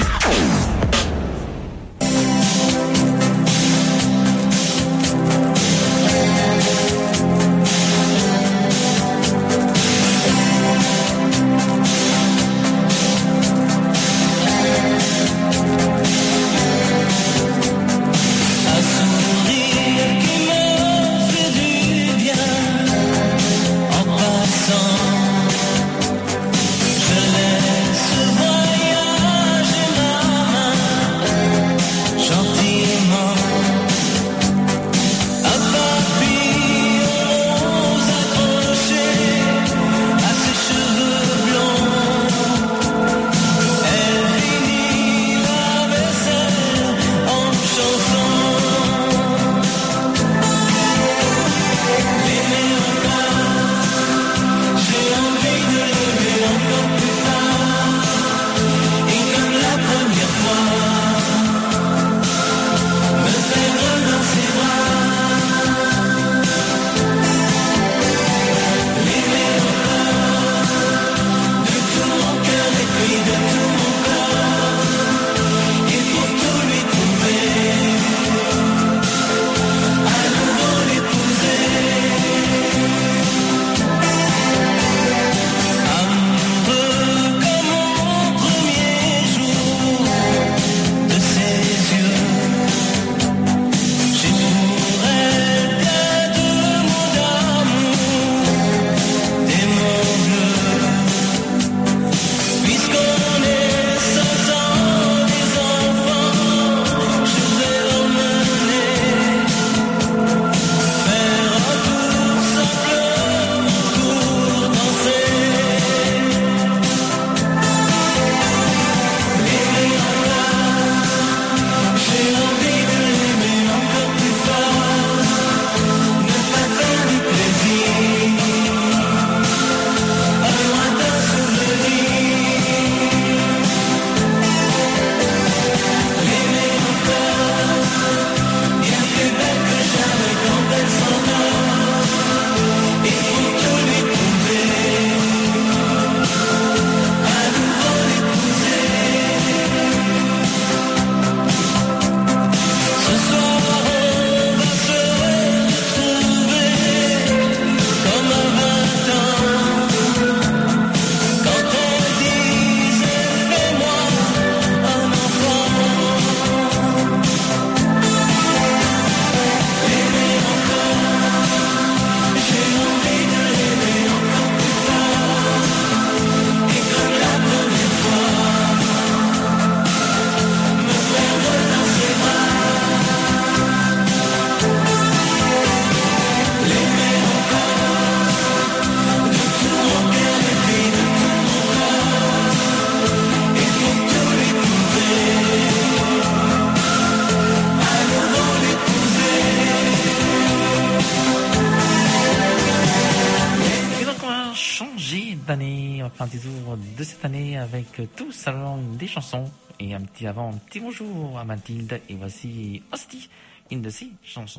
d'année, enfin des jours de cette année avec tout salon des chansons. Et un petit avant, un petit bonjour à Mathilde. Et voici Hostie, une de ses chansons.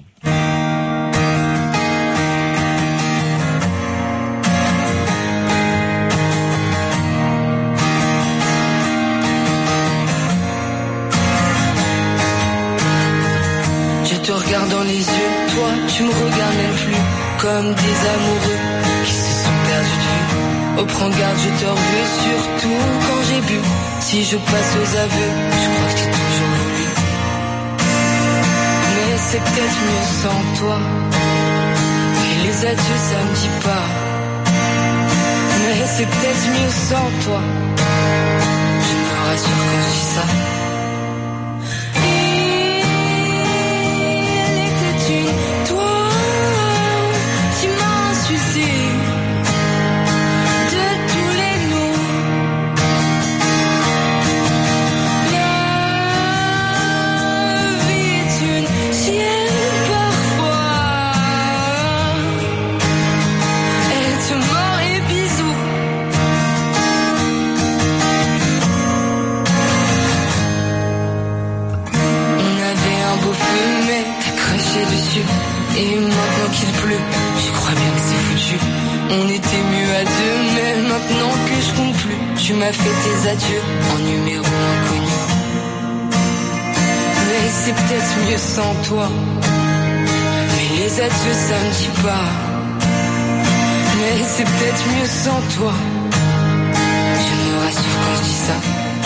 Je te regarde dans les yeux, toi tu me regardes même plus. comme des amoureux qui se sont perdus de vue. Oh, prends garde, je te revois, surtout quand j'ai bu. Si je passe aux aveux, je crois que j'ai toujours voulu. Mais c'est peut-être mieux sans toi. Et les adieux, ça me dit pas. Mais c'est peut-être mieux sans toi. Je me rassure quand je dis ça. Et maintenant qu'il pleut, je crois bien que c'est foutu. On était mieux à deux, mais maintenant que je compte plus, tu m'as fait tes adieux en numéro inconnu. Mais c'est peut-être mieux sans toi. Mais les adieux, ça me dit pas. Mais c'est peut-être mieux sans toi. Je me rassure quand je dis ça.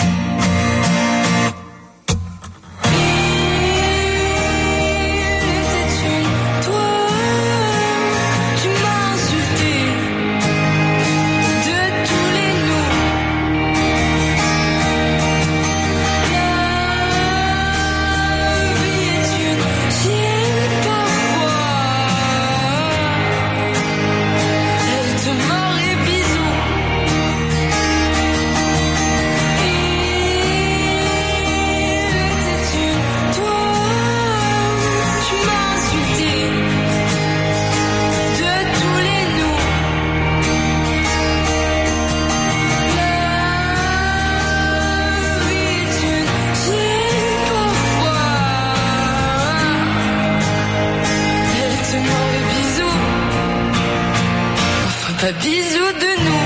Pas bisous de nous.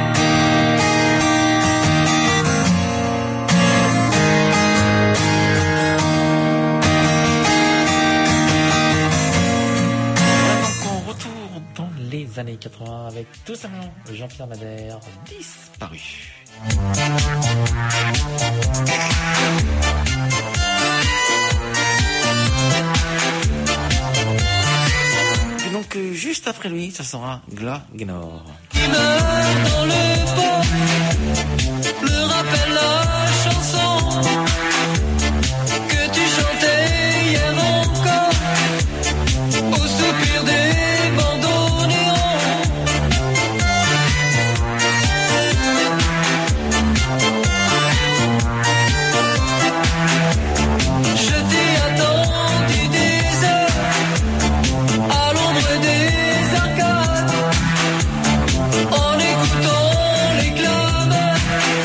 On retourne dans les années 80 avec tout simplement Jean-Pierre Madère, Disparu. Et donc juste après lui, ça sera Gla Gnor. Qui meurt dans le port, me rappelle la chanson que tu chantais hier encore, au soupir des bandeaux néants. Je t'ai attendu des heures à l'ombre des arcades, en écoutant les clameurs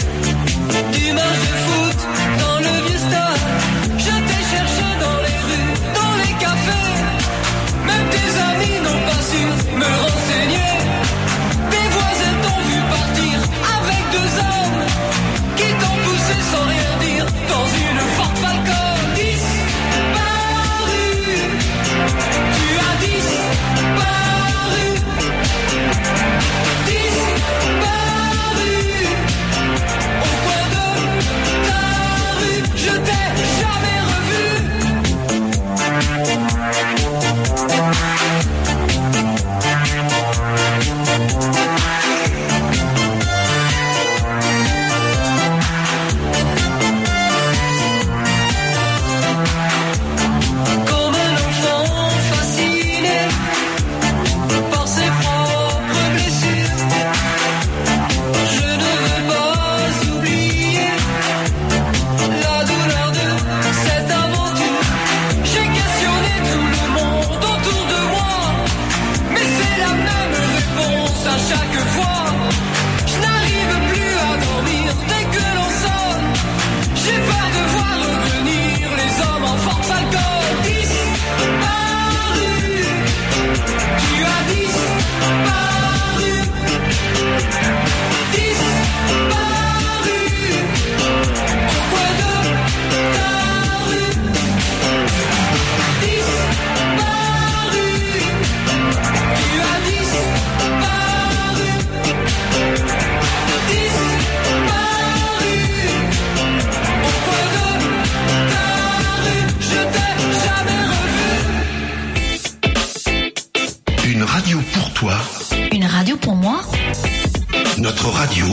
toi. Une radio pour moi. Notre radio.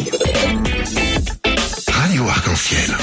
Radio Arc-en-Ciel.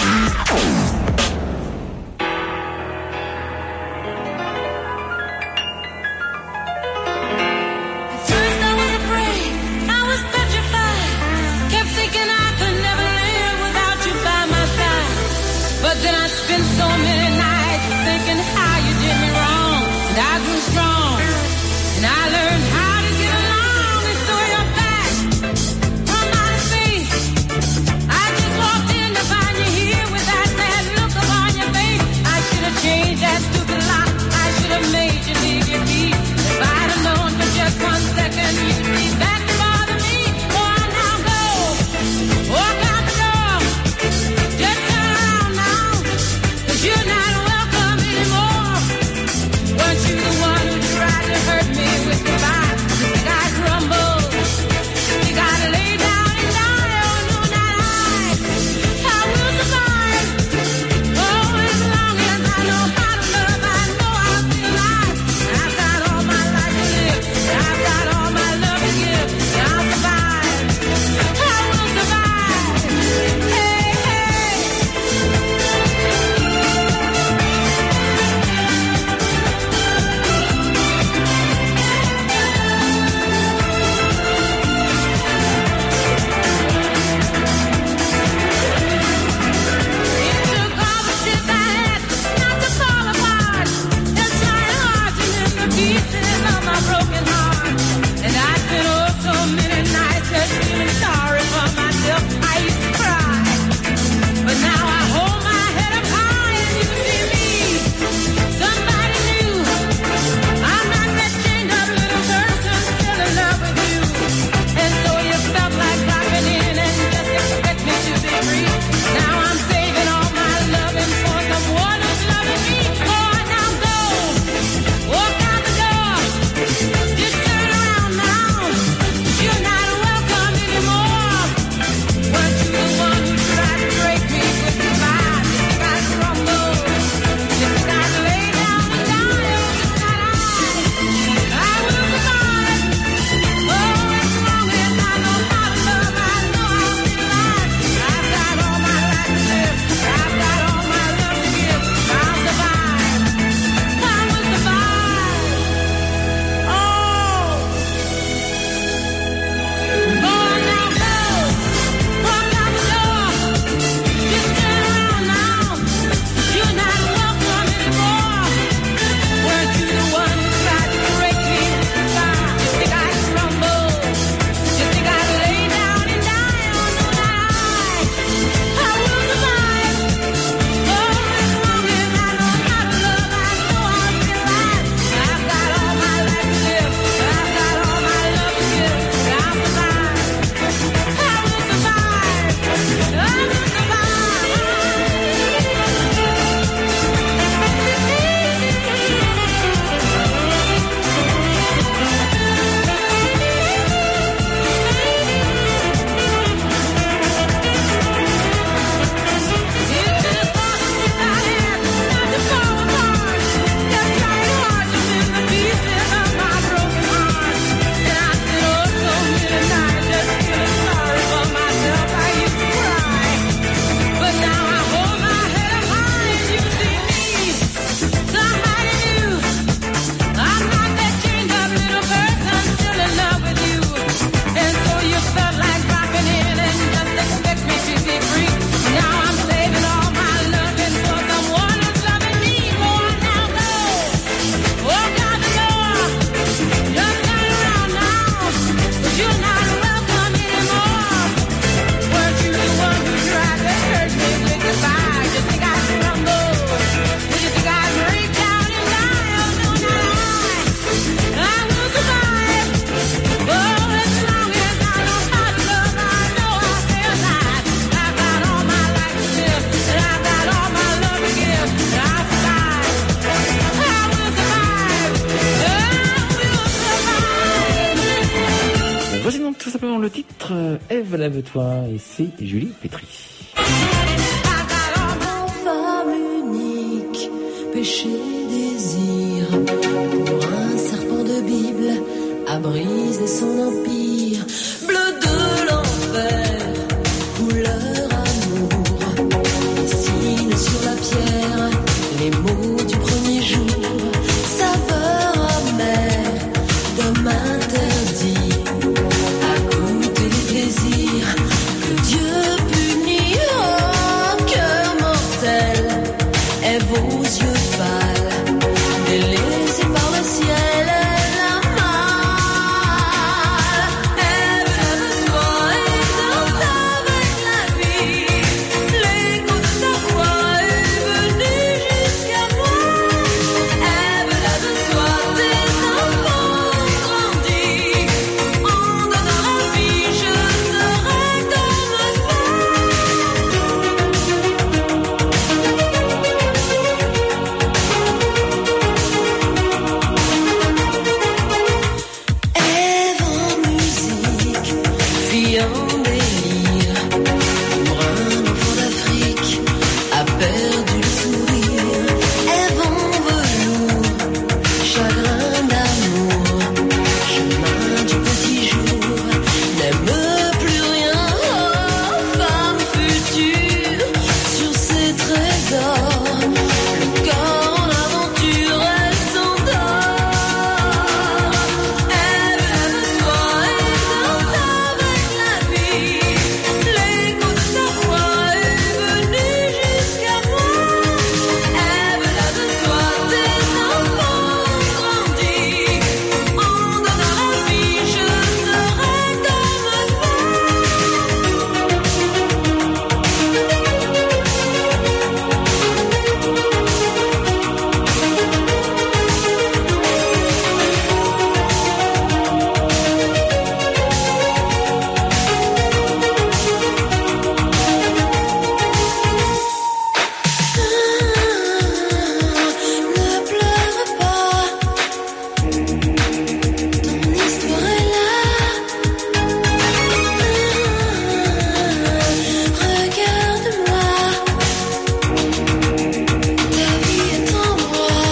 First I was afraid, I was petrified. Kept thinking I could never live without you by my side. But then I spent so many nights thinking how you did me wrong. And I grew strong, and I learned how to get along. And so you're back from outer space. I just walked in to find you here with that sad look upon your face. I should have changed that stupid lock. I should have made you leave your feet. If I'd have known for just 1 second you'd be back to bother me. Oh, now go, walk out the door. Just turn around now, 'cause you're not welcome anymore. Weren't you the one who tried to hurt me with goodbye? You think I crumble? You gotta lay down and die. Oh, no, not I will survive. Oh, as long as I know how to love, I know I'll be alive. I've got all my life to live. I've got all my love to give. I'll survive. I will survive. Hey, hey. It took all the shit I had not to fall apart. Just trying hard to mend the pieces of my broken heart. And I spent oh so many nights just feeling sorry for myself. I used to cry, but now I hold my head up high and you see me, somebody new. I'm not that chained up little person still in love with you. And so you felt like dropping in and just expect me to be free. Now I'm saving all my loving for someone who's loving me. Oh, now go, walk out the door. Just turn around now, 'cause you're not welcome anymore. Weren't you the one who tried to break me with goodbye? You think I'd crumble? You think I'd lay down and die? Oh, not I will survive. Oh, as long as I know how to love, I know I'll be alive. I've got all my life to live. I've got all my love to give. I'll survive. I will survive. Oh, now go, walk out the door. Just turn around now, 'cause you're not welcome anymore. Weren't you the one who tried to break me with goodbye? You think I'd crumble? You think I'd lay down and die? Oh, no, not I will survive. Oh, as long as I know how to love, I know I'll be alive. I've got all my life to live. I've got all my love to give. I'll survive. I will survive. I will but now I hold my head up high and you see me, somebody new. I'm not that chained up little person still in love with you. And so you felt like dropping in and just expect me to be free. Now I'm saving all my loving for someone who's loving me. Oh, now go, walk out the door. Just turn around now, 'cause you're not welcome anymore. Weren't you the one who tried to hurt me with goodbye? You think I'd crumble? You think I'd break down and die? Oh, no, not I will survive. Oh, as long as I know how to love, I know I'll stay alive. I've got all my life to live, and I've got all my love to give. I'll survive. I will survive. Voici donc tout simplement le titre Ève, lève-toi, et c'est Julie Pétry. Femme unique, péché, désir, pour un serpent de Bible, à brise et son empire, bleu de l'enfer, couleur amour, dessine sur la pierre les mots du premier jour, saveur amère d'homme interdit, à goûter les plaisirs que Dieu punit. Oh, cœur mortel, et vos yeux pâles, délaissés par le ciel, elle a mal. Elle lève-toi et danse avec la vie. L'écho de ta voix est venu jusqu'à moi. Elle lève-toi, tes enfants ont grandi. En donnant la vie, je serai comme toi. Ève en musique, fille en délire, pour un enfant d'Afrique, a perdu le sourire. Ève en velours, chagrin d'amour, chemin du petit jour, n'aime plus rien. Oh, femme future, sur ses trésors, le corps en aventure, elle s'endort. Elle lève-toi et danse avec la vie. L'écho de ta voix est venu jusqu'à moi. Elle lève-toi, tes enfants ont grandi. En donnant la vie, je serai comme Ne pleure pas, ton histoire est là. Regarde-moi, ta vie est en moi.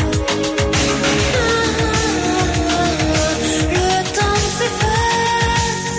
Le temps s'efface.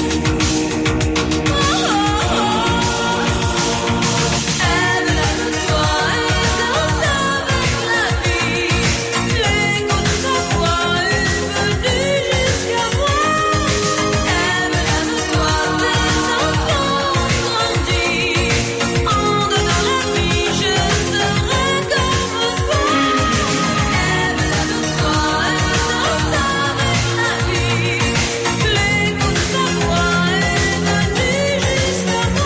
Elle lève-toi et danse avec la vie. L'écho de ta voix est venu jusqu'à moi. Elle lève-toi, tes enfants ont grandi. En donnant la vie, je serai comme toi. Elle lève-toi et danse avec la vie. L'écho de ta voix est venu jusqu'à moi.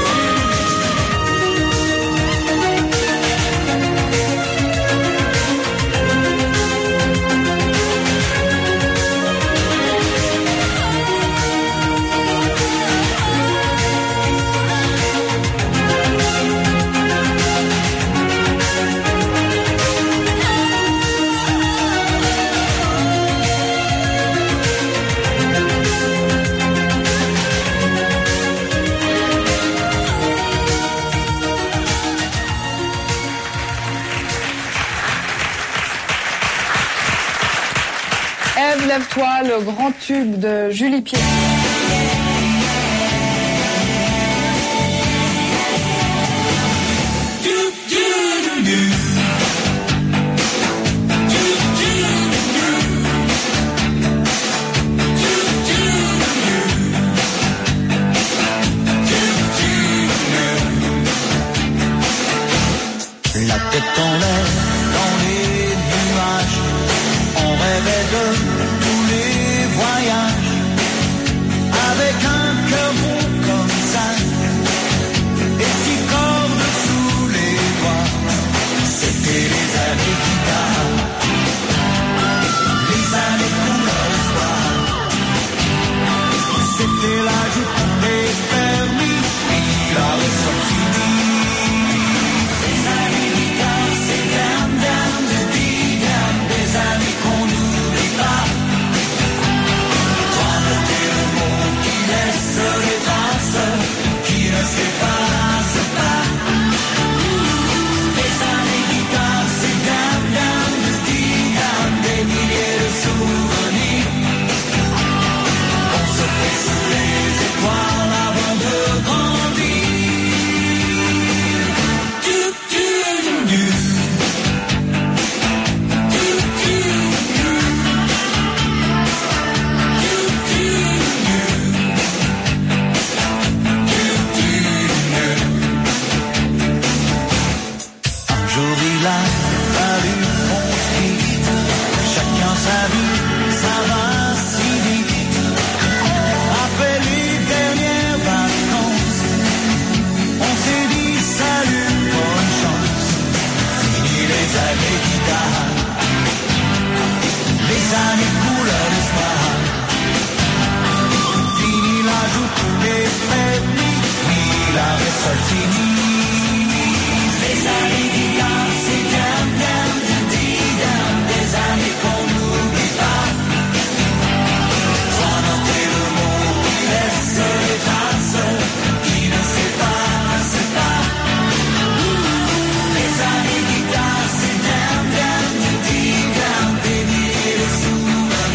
Ève, lève-toi, le grand tube de Julie Piet. La tête en l'air, dans les nuages, on rêvait de tous les voyages, avec un cœur bon comme ça, et six cordes sous les doigts. C'était les années guitare, les années couleur soir. C'était l'âge où tout est permis, et la ressource finie. Les années guitare, c'est down, down, de dit down, des années qu'on n'oublie pas. ça va si vite. Après les dernières vacances, on s'est dit salut, bonne chance. Fini les années guitare, les années couleur d'espoir. Fini la joute des permis, oui, la récolte finie. Les années guitare, c'est bien, bien, bien, bien, des années qu'on n'oublie pas. Sans noter le monde qui laisse les traces, qui ne s'efface pas. Les années guitare, c'est bien, bien, bien, bien, des milliers de souvenirs.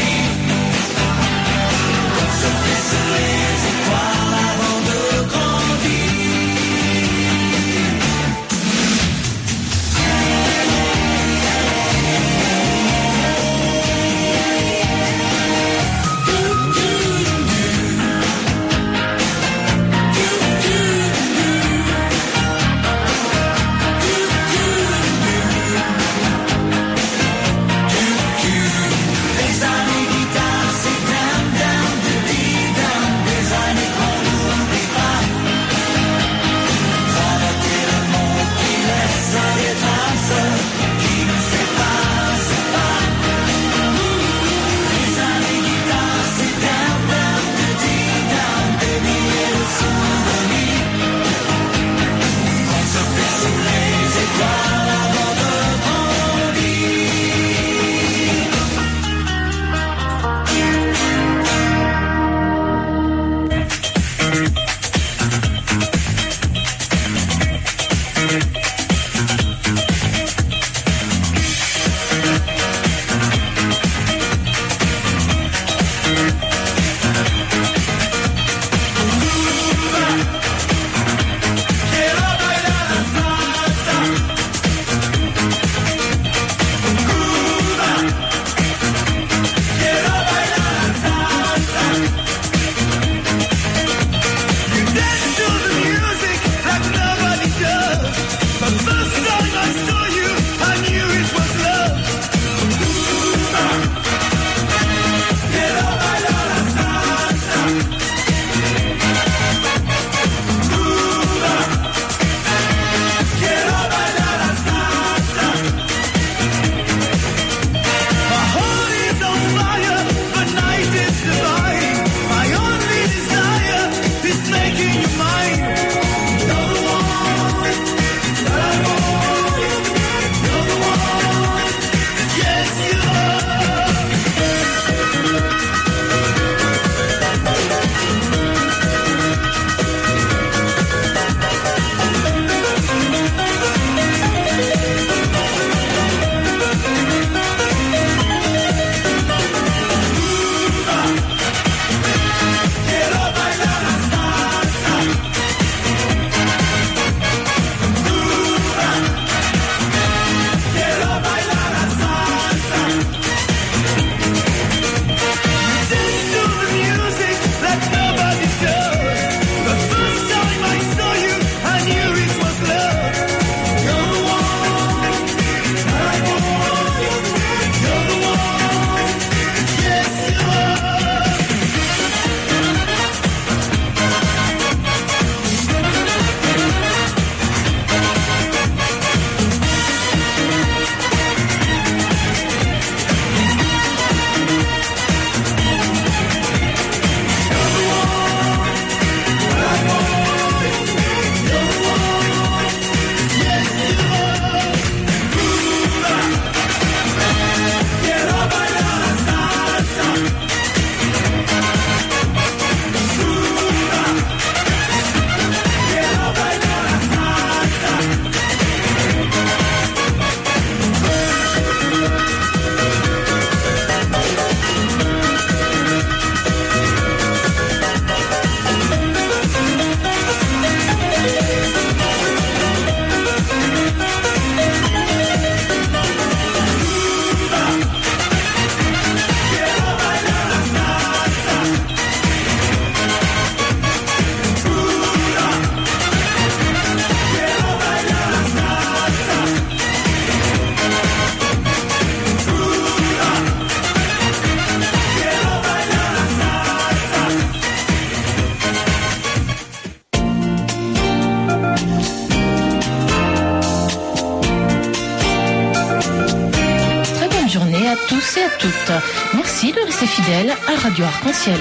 toutes. Merci de rester fidèle à Radio Arc-en-Ciel.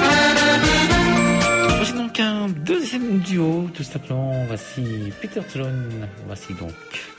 Voici donc un deuxième duo, tout simplement. Voici Peter Sloan. Voici donc.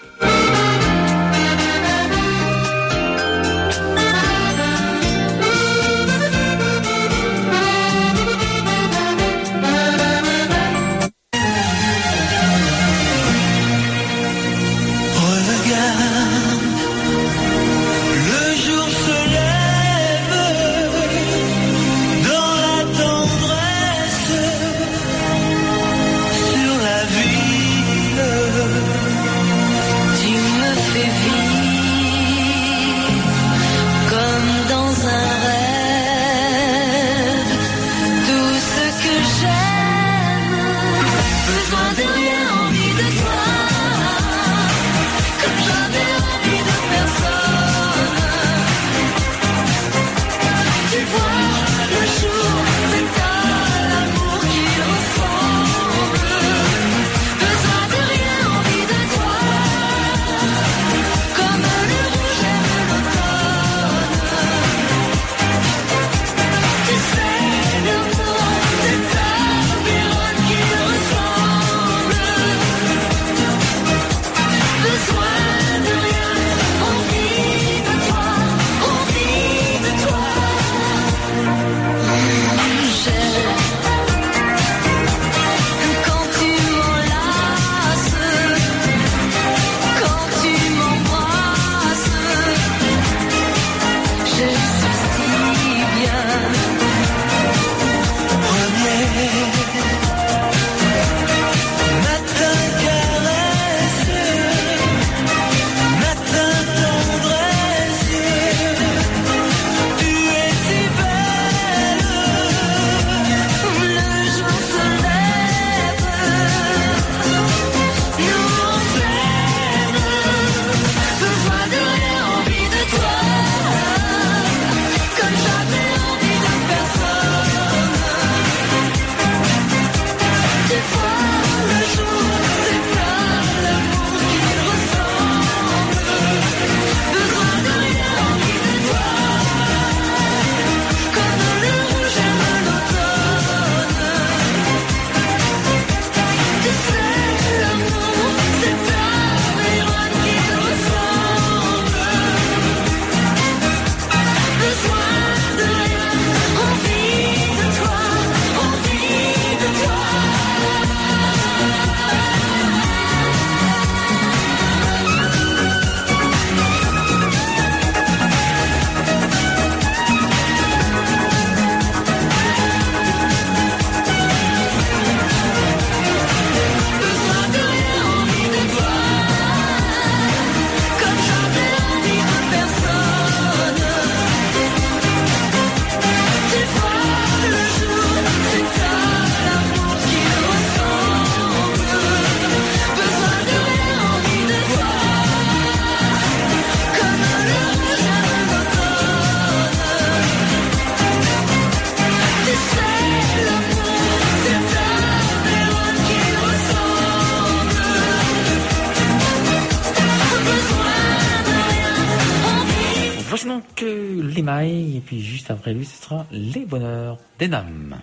Et puis juste après lui, ce sera Les Bonheurs des Dames.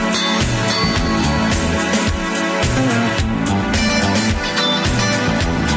Thank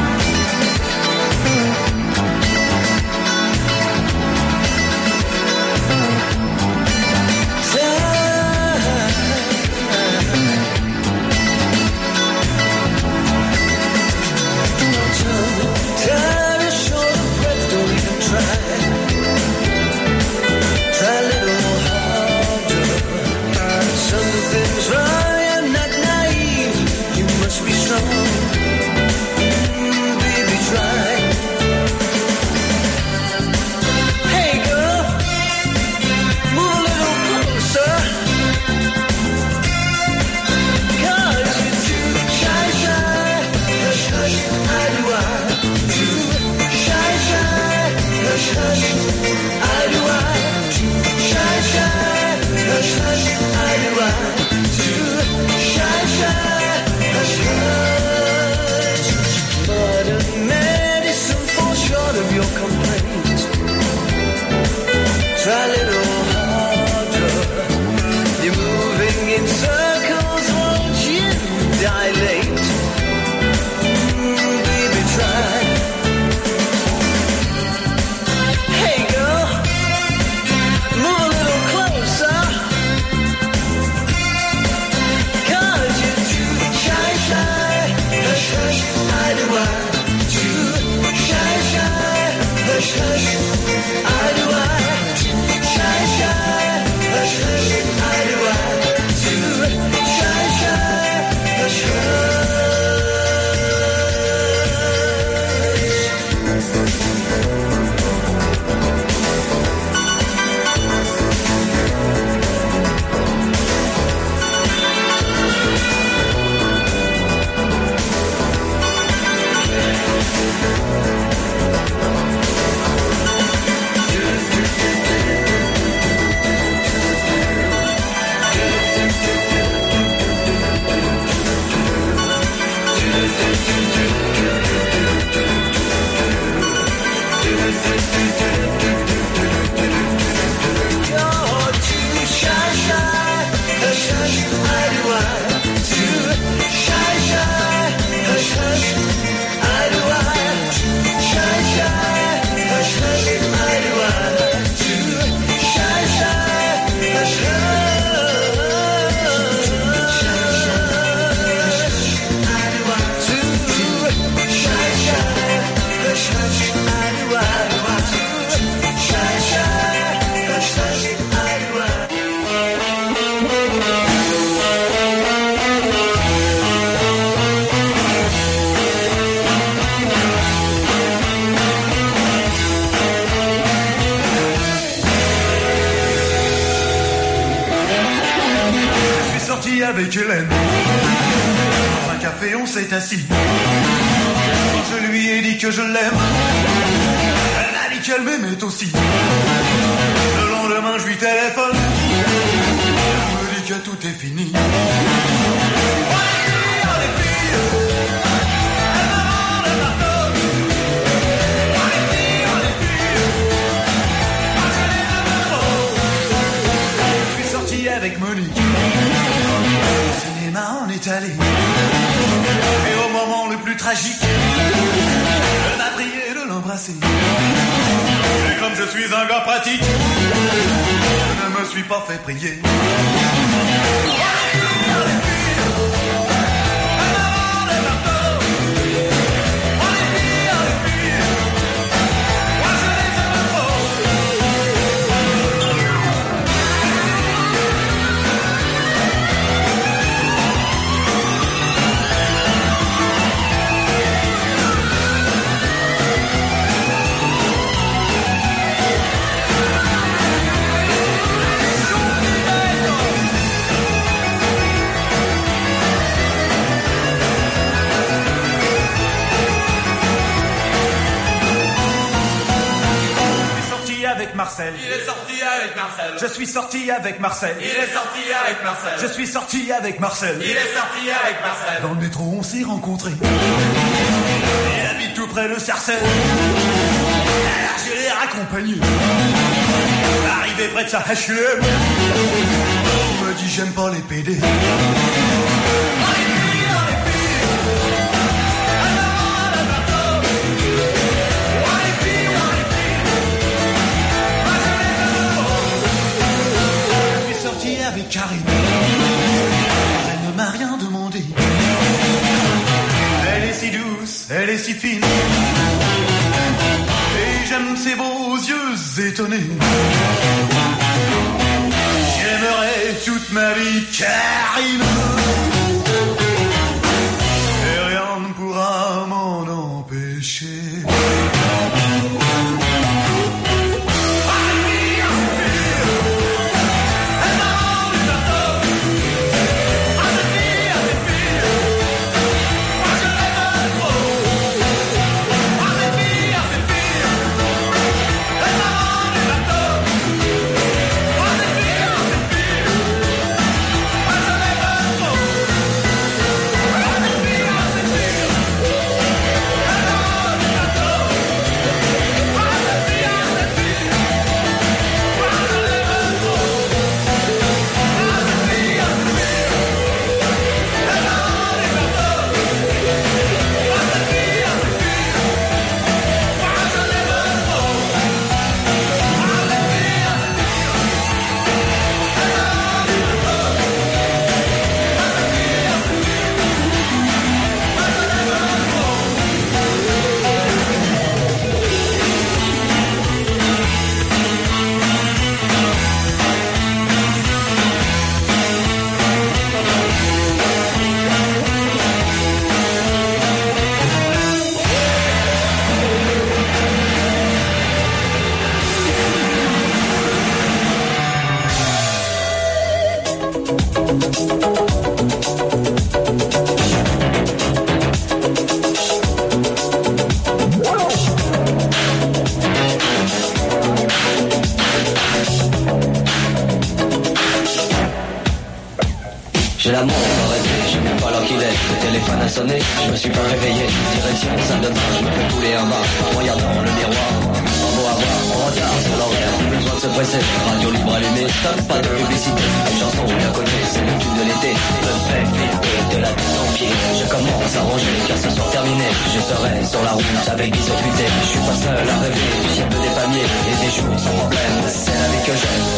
Avec Hélène, dans un café on s'est assis. Je lui ai dit que je l'aime. Elle m'a dit qu'elle m'aimait aussi. Le lendemain je lui téléphone. Elle me dit que tout est fini. Je suis sorti avec Monique. On est allé, et au moment le plus tragique, elle m'a prié de l'embrasser. Et comme je suis un gars pratique, je ne me suis pas fait prier. Marcel. Il est sorti avec Marcel. Je suis sorti avec Marcel. Il est sorti avec Marcel. Je suis sorti avec Marcel. Il est sorti avec Marcel. Dans le métro on s'est rencontrés. Il habite tout près de Sarcelles. Alors je l'ai raccompagné. Arrivé près de sa HLM, il me dit j'aime pas les PD. Avec Karine, elle ne m'a rien demandé. Elle est si douce, elle est si fine, et j'aime ses beaux yeux étonnés. J'aimerais toute ma vie Karine, et rien ne pourra m'en empêcher. Le téléphone a sonné, je me suis pas réveillé. Direction salle de bain, je me fais couler un bain en regardant le miroir. En beau à voir, on regarde sur l'horaire, plus besoin de se presser. Radio libre allumée, stop, pas de publicité. Les chansons bien connues, c'est le tube de l'été. Je fais flipper de la tête aux pieds. Je commence à ranger car ce soir terminé. Je serai sur la route avec des futés. Je suis pas seul à rêver du ciel des palmiers et des jours sans problème. C'est la vie que j'aime.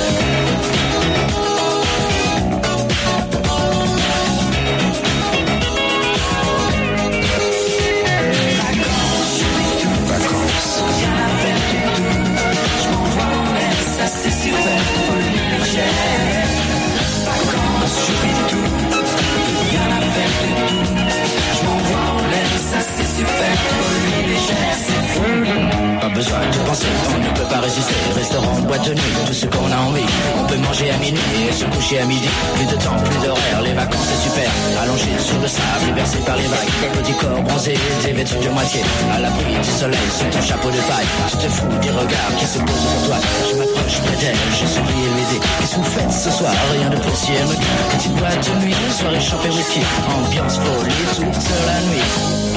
C'est super, folie légère. Vacances, je vis tout, rien à faire du tout. Je m'envoie en l'air, ça c'est super, folie légère, c'est fou. Pas besoin de penser, on ne peut pas résister. Restaurant, boîte de nuit, tout ce qu'on a envie. On peut manger à minuit et se coucher à midi. Plus de temps, plus d'horaire, les vacances c'est super. Allongé sur le sable, bercé par les vagues. Petit corps bronzé, t'es vêtu de moitié. À l'abri du soleil, sous ton chapeau de paille. Tu te fous des regards qui se posent sur toi. Je m'approche près d'elle, je souris et lui dis: qu'est-ce que vous faites ce soir? Rien de précis, elle me dit: petite boîte de nuit, soirée champée whisky. Ambiance folie toute la nuit.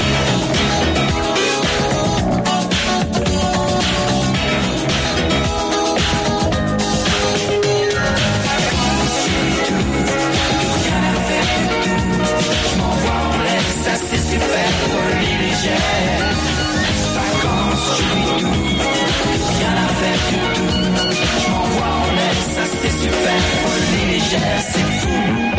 Ça c'est super, folie légère. Vacances, je vis tout, rien à faire du tout. Je m'envoie en l'air, ça c'est super, folie légère, c'est fou.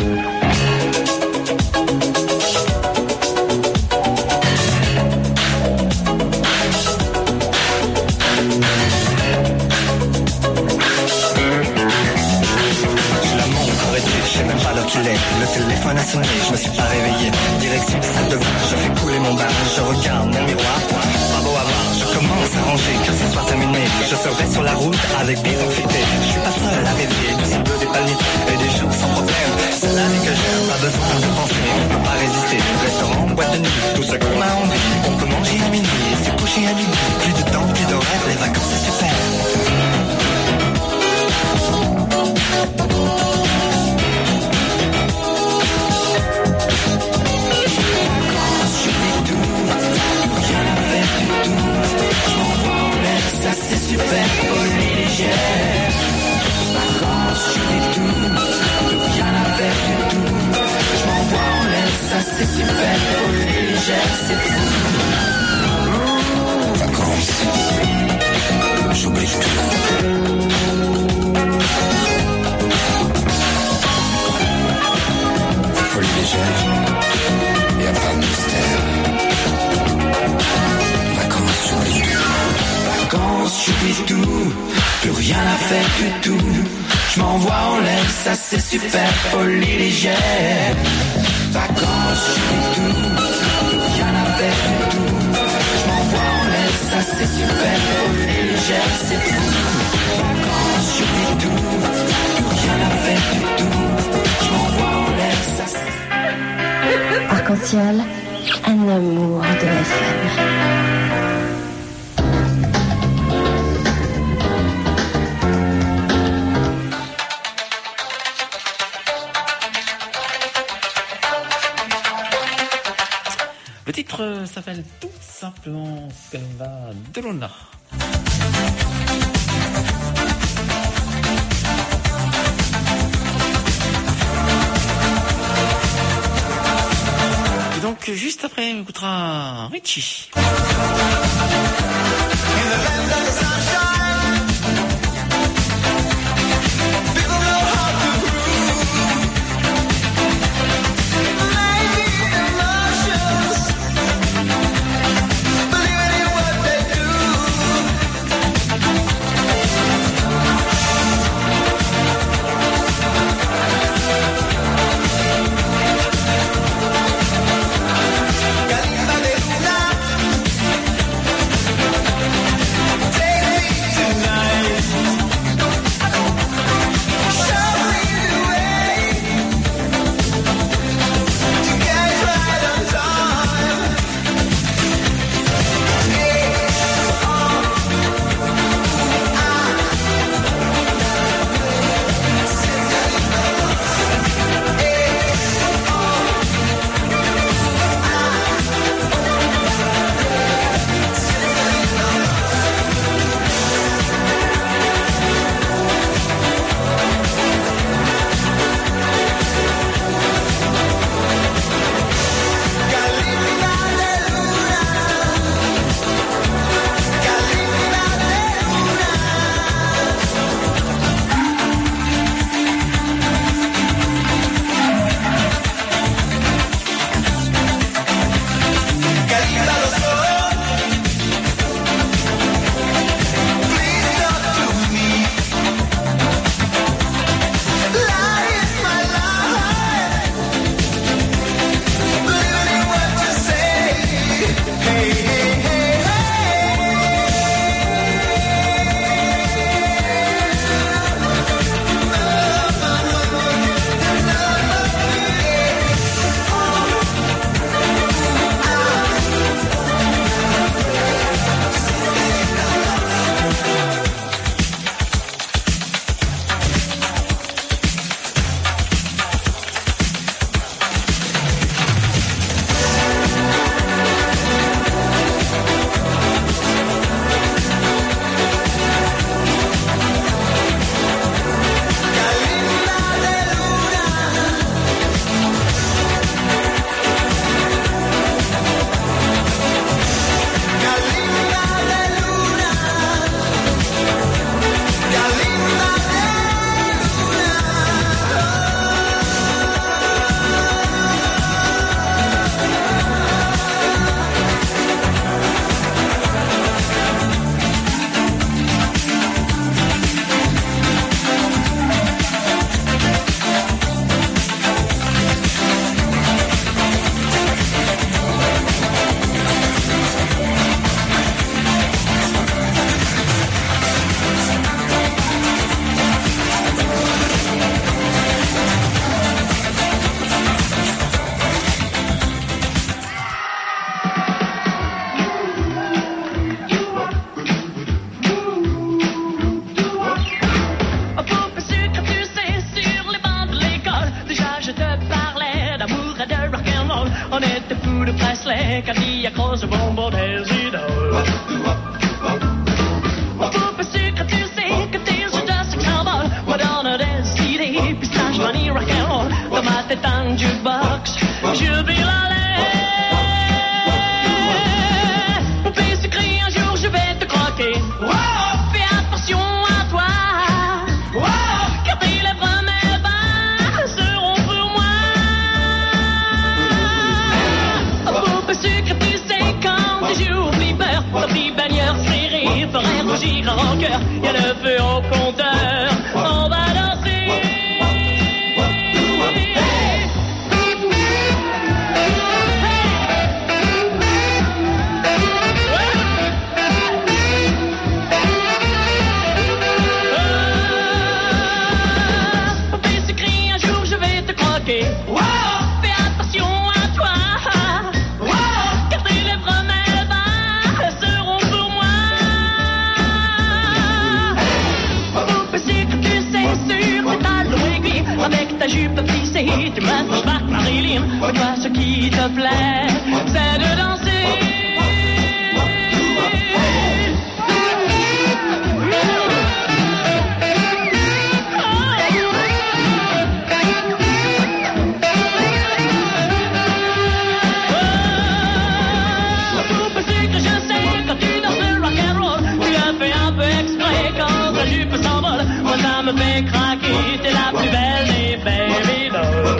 Je sais même pas l'heure qu'il est. Le téléphone a sonné, je me suis pas réveillé. Direction salle de bain, je fais couler mon bain. Je regarde mon miroir, pas beau à voir. Je commence à ranger car ce soir terminé. Je serai sur la route avec des enfités. Je suis pas seul à rêver du ciel bleu des palmiers et des jours sans problème. C'est la vie que j'aime, pas besoin de penser. On peut pas résister. Restaurant, boîte de nuit, tout ce qu'on a envie. On peut manger à minuit et se coucher à midi. Plus de temps, plus d'horaire, les vacances c'est super. Ça c'est super, folie légère. Vacances, je vis tout, plus rien à faire du tout. Je m'envoie en l'air, ça c'est super, folie légère, c'est fou. Vacances, j'oublie tout. Folie légère, y'a pas de mystère. Vacances, j'oublie tout. Vacances, j'oublie tout, plus rien à faire du tout. Je m'envoie en l'air, ça c'est super, folie légère. Vacances, j'oublie tout, plus rien à faire du tout. Je m'envoie en l'air, ça c'est super, folie légère, c'est fou. Vacances, j'oublie tout, plus rien à faire du tout. Je m'envoie en l'air, ça c'est... Arc-en-ciel, un amour de FM. Le titre s'appelle tout simplement Selva de Luna. Et donc juste après on écoutera Richie. Kalimba de Luna, take me Presley, Cadillac, Rose, bonbon, des idoles. Poupée sucre, tu sais que tes yeux de sexe symbole me donnent des idées, pistache, manie, rock'n'roll. Dans ma tête un jukebox, je vis la lait. Poupée sucrée, un jour je vais te croquer. Fais attention à toi. Car tes lèvres mes bas seront pour moi. Poupée sucre, tu sais quand tes jours peur, ta vie baigneur serré ferait rougir en cœur. Y'a le feu au compteur, on va danser. Fais attention à toi, car tes lèvres mes bas seront pour moi. Poupée sucre, tu sais, sur tes talons aiguilles, avec ta jupe plissée, tu me flashback Marilyn. Mais toi, ce qui te plaît, c'est de danser. Moi ça me fait craquer, t'es la plus belle des baby dolls.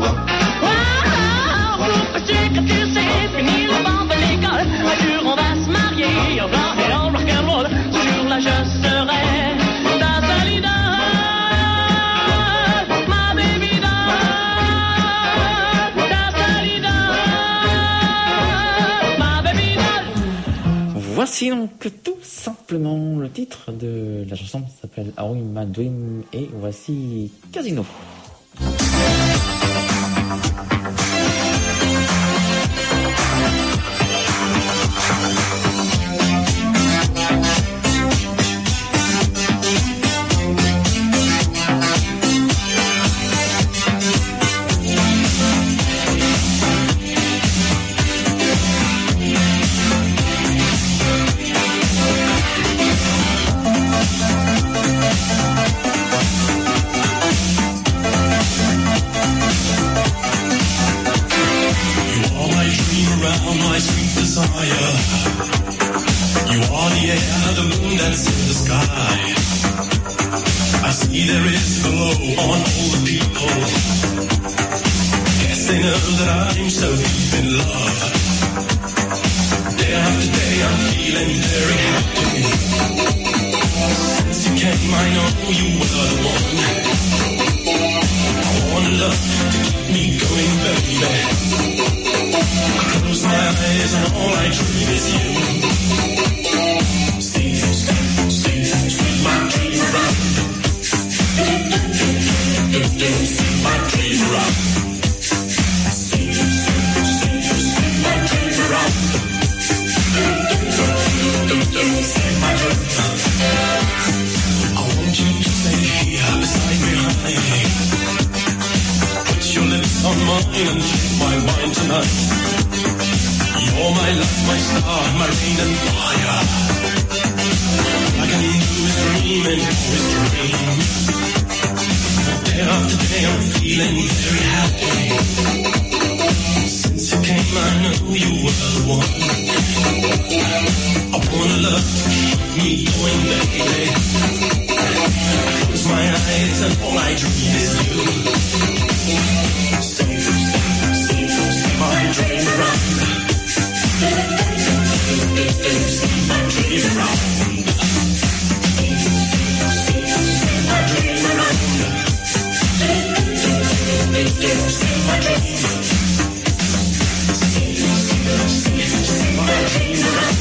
Poupée sucre, tu sais, fini le banc de l'école. Un jour on va se marier, en blanc et en rock'n'roll. Ce jour-là je serai ta seule idole, ma baby doll, ta seule idole, ma baby doll. Voici donc tout simplement le titre de la chanson, s'appelle Are We My Dream, et voici Casino. My sweet desire, you are the air, the moon that's in the sky. I see there is a glow on all the people. Guess they know that I'm so deep in love. Day after day I'm feeling very happy. Since you came I know you were the one. I want love to keep me going, baby. Close my eyes and all I dream is you. Sleep, sleep, sleep, sleep my dreams around. Sleep my dreams around. Sleep, sleep, sleep, sleep my dreams around. Sleep my dreams around. I want you to stay here beside me, honey. Put your lips on mine and drink my wine tonight. You're my light, my star, my rain and fire. All I can do is dream and always dream. Day after day I'm feeling very happy. Since you came I know you were the one. I wanna love to keep me going, baby. Close my eyes and all I dream is you. See my dream around. See my dream around. See my dream around. See my dream. See my dream around.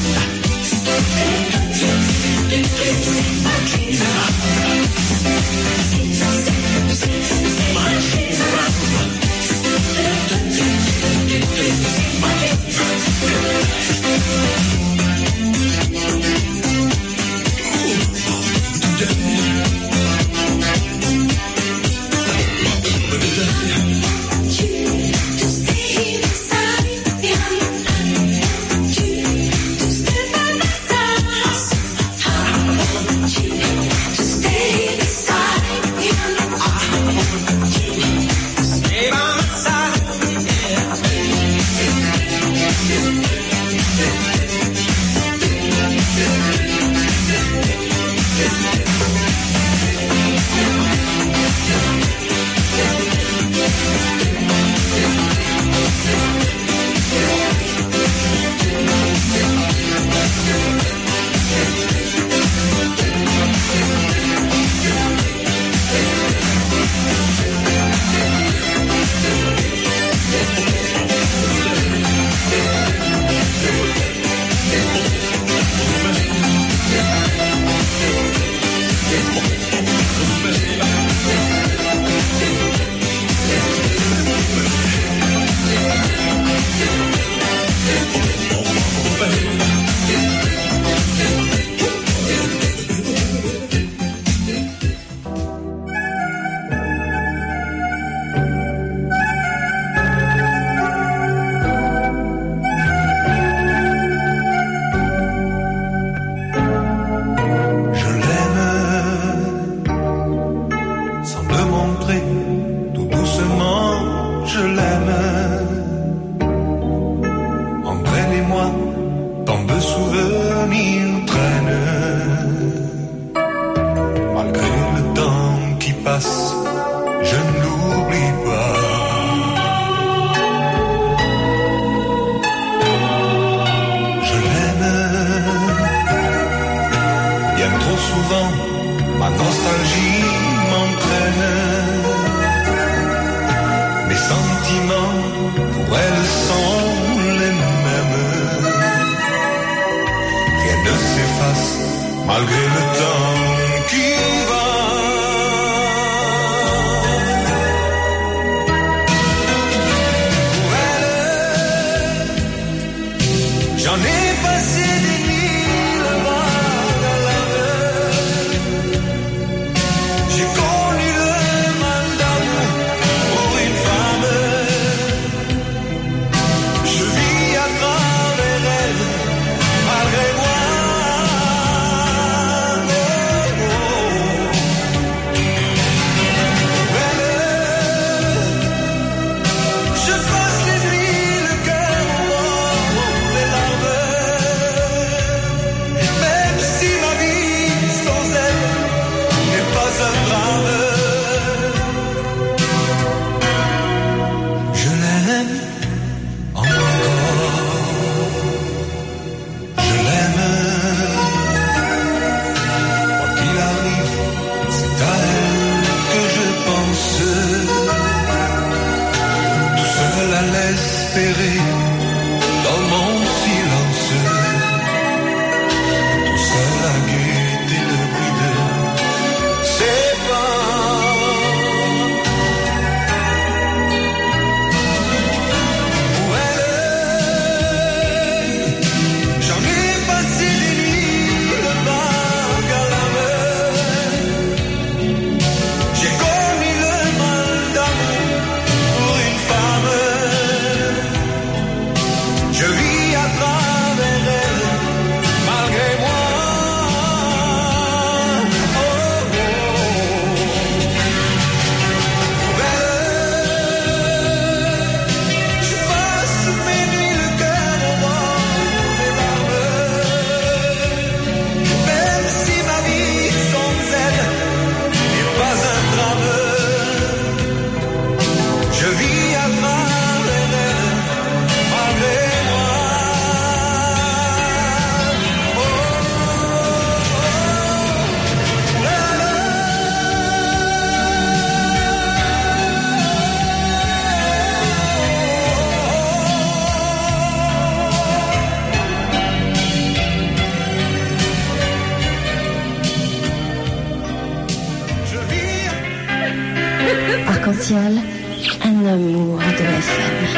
Arc-en-ciel, un amour de FM.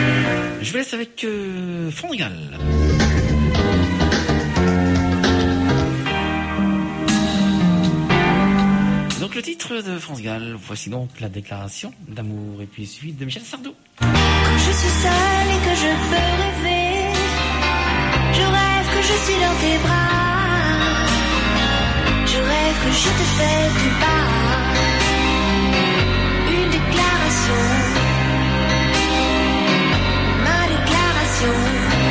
Je vous laisse avec Fondrigal. Donc le titre de France Gall, voici donc la déclaration d'amour et puis suite de Michel Sardou. Quand je suis seule et que je peux rêver, je rêve que je suis dans tes bras. Je rêve que je te fais du bas. Une déclaration, ma déclaration.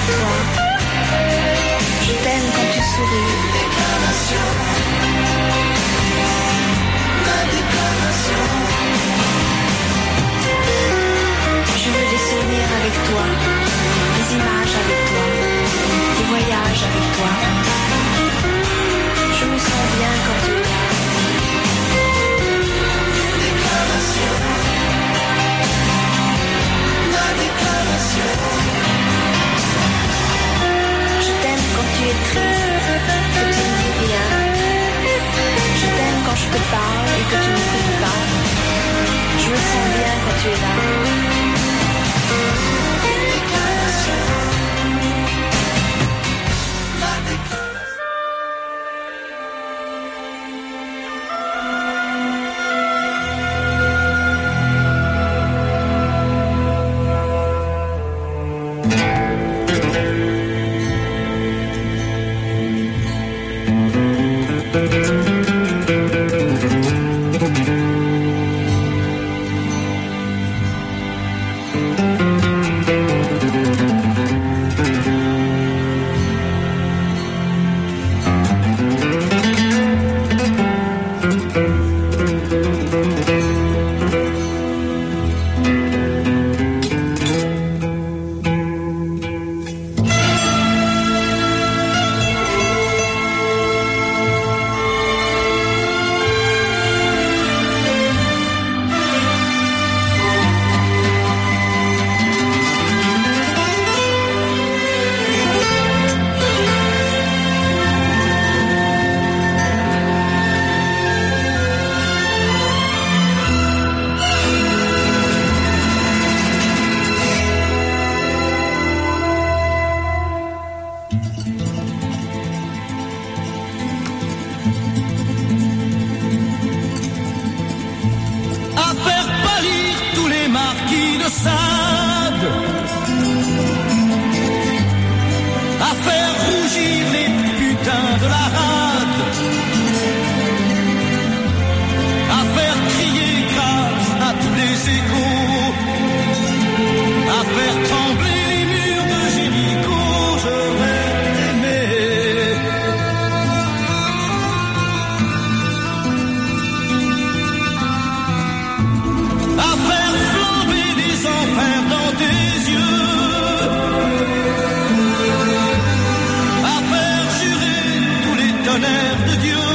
toi. Je t'aime quand tu souris. Déclaration. Ma déclaration. Je veux des souvenirs avec toi, des images avec toi, des voyages avec toi. Je me sens bien quand tu es là. Déclaration. Ma déclaration. Je t'aime quand tu es triste, que tu ne dis rien. Je t'aime quand je te parle et que tu n'écoutes pas. Je me sens bien quand tu es là. Déclaration. À faire pâlir tous les marquis de Sade, à faire rougir les putains de la rade, à faire crier grâce à tous les échos, à faire trembler les murs de Jéricho. Je vais t'aimer. À faire flamber des enfers dans tes yeux, à faire jurer tous les tonnerres de Dieu,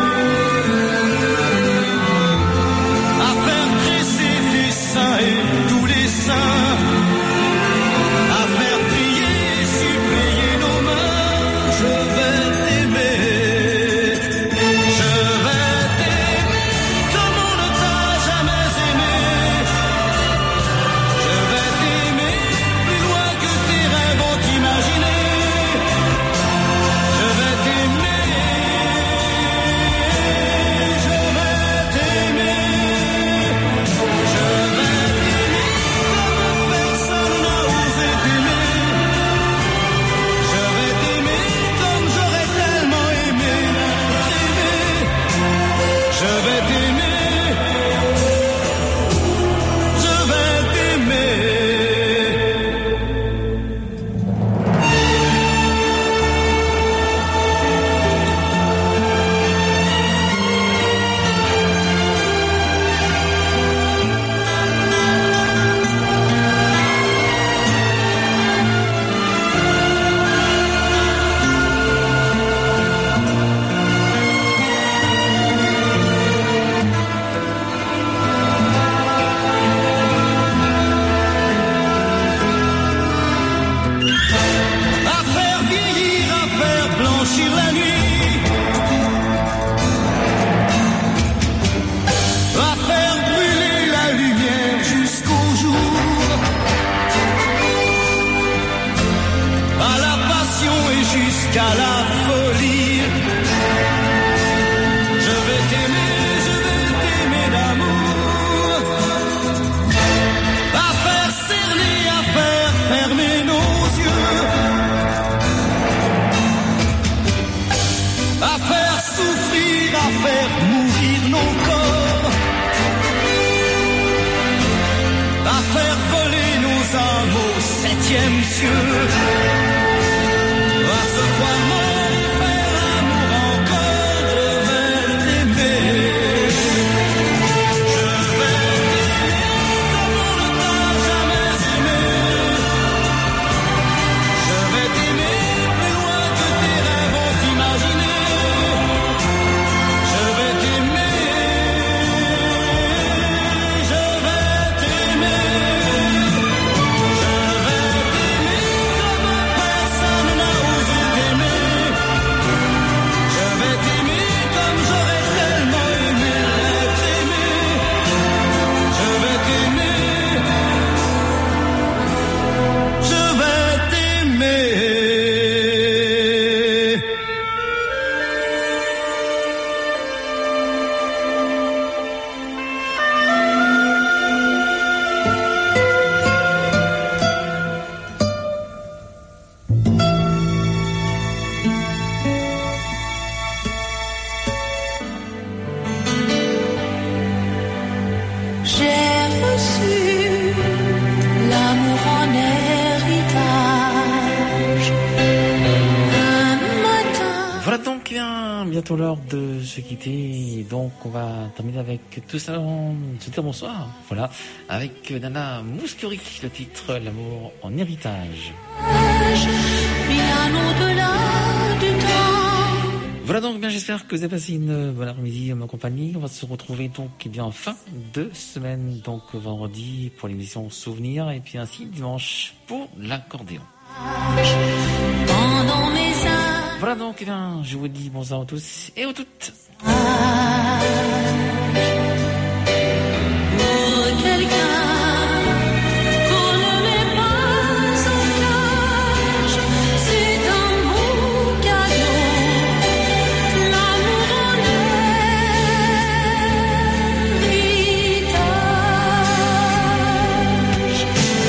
à faire dresser tes saints et tous les saints, à faire prier et supplier nos mains. Je vais t'aimer, je vais t'aimer comme on ne t'a jamais aimé. Je vais t'aimer plus loin que tes rêves ont imaginé. Je vais t'aimer, je vais t'aimer, je vais t'aimer comme personne n'a osé t'aimer. Je vais t'aimer comme j'aurais tellement aimé t'aimer. Je vais t'aimer, je vais t'aimer. À faire vieillir, à faire blanchir la nuit, à faire brûler la lumière jusqu'au jour, à la passion et jusqu'à la folie. Je vais t'aimer d'amour, à faire cerner, à faire fermer nos yeux, à faire souffrir, à faire mourir nos corps, à faire voler nos âmes au septième cieux. bientôt l'heure de se quitter. Donc, on va terminer avec tout ça, se dire bonsoir. Voilà, avec Nana Mouskouri, le titre L'amour en héritage. Bien au-delà du temps. Voilà donc, bien j'espère que vous avez passé une bonne après-midi en ma compagnie. On va se retrouver donc bien en fin de semaine, donc vendredi pour l'émission Souvenirs et puis ainsi dimanche pour l'accordéon. Pendant mes Voilà donc, eh bien, je vous dis bonsoir à tous et aux toutes. Pour quelqu'un qu'on ne met pas en cage, c'est un beau cadeau. L'amour en héritage.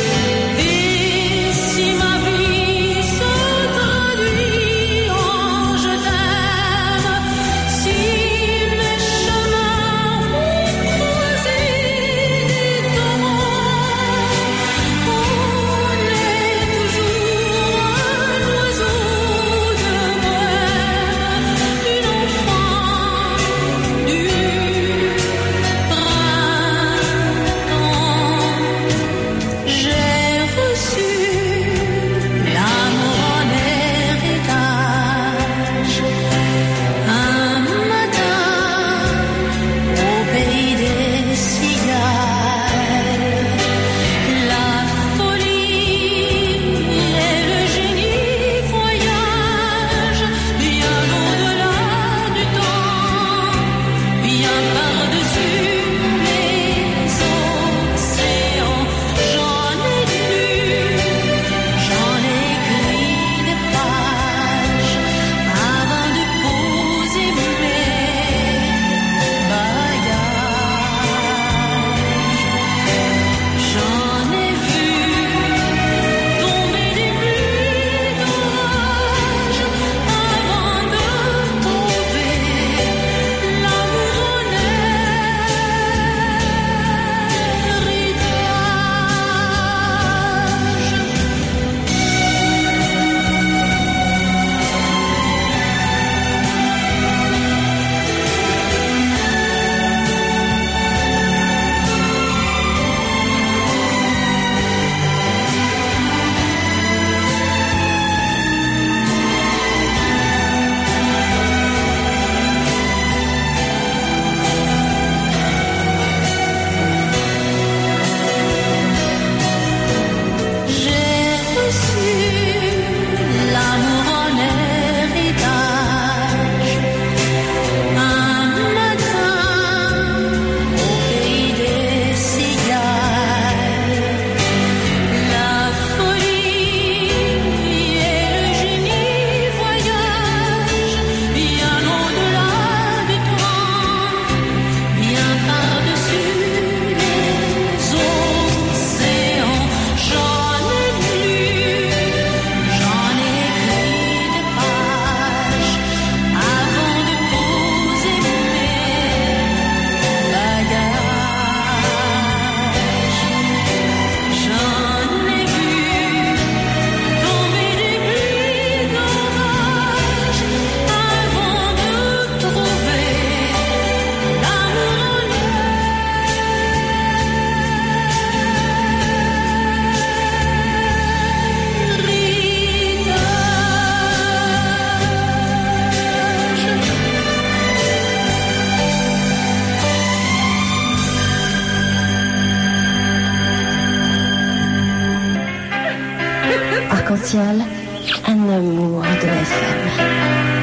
Et si ma vie se traduit en je t'aime, si mes chemins ont croisé des torrents, on est toujours un oiseau de bohème, une enfant du printemps. J'ai reçu l'amour en héritage un matin au pays des cigales. La folie et le génie voyagent bien au-delà du temps, bien par-dessus les océans. J'en ai lu, j'en ai écrit des pages avant de poser mes bagages. J'en ai vu tomber des pluies d'orage avant de trouver l'amour en J'ai reçu l'amour en héritage un matin au pays des cigales. La folie et le génie voyagent bien au-delà du temps, bien par-dessus les océans. J'en ai lu, j'en ai écrit des pages avant de poser mes bagages. J'en ai vu tomber des pluies d'orage avant de trouver l'amour en Arc-en-ciel, un amour de FM.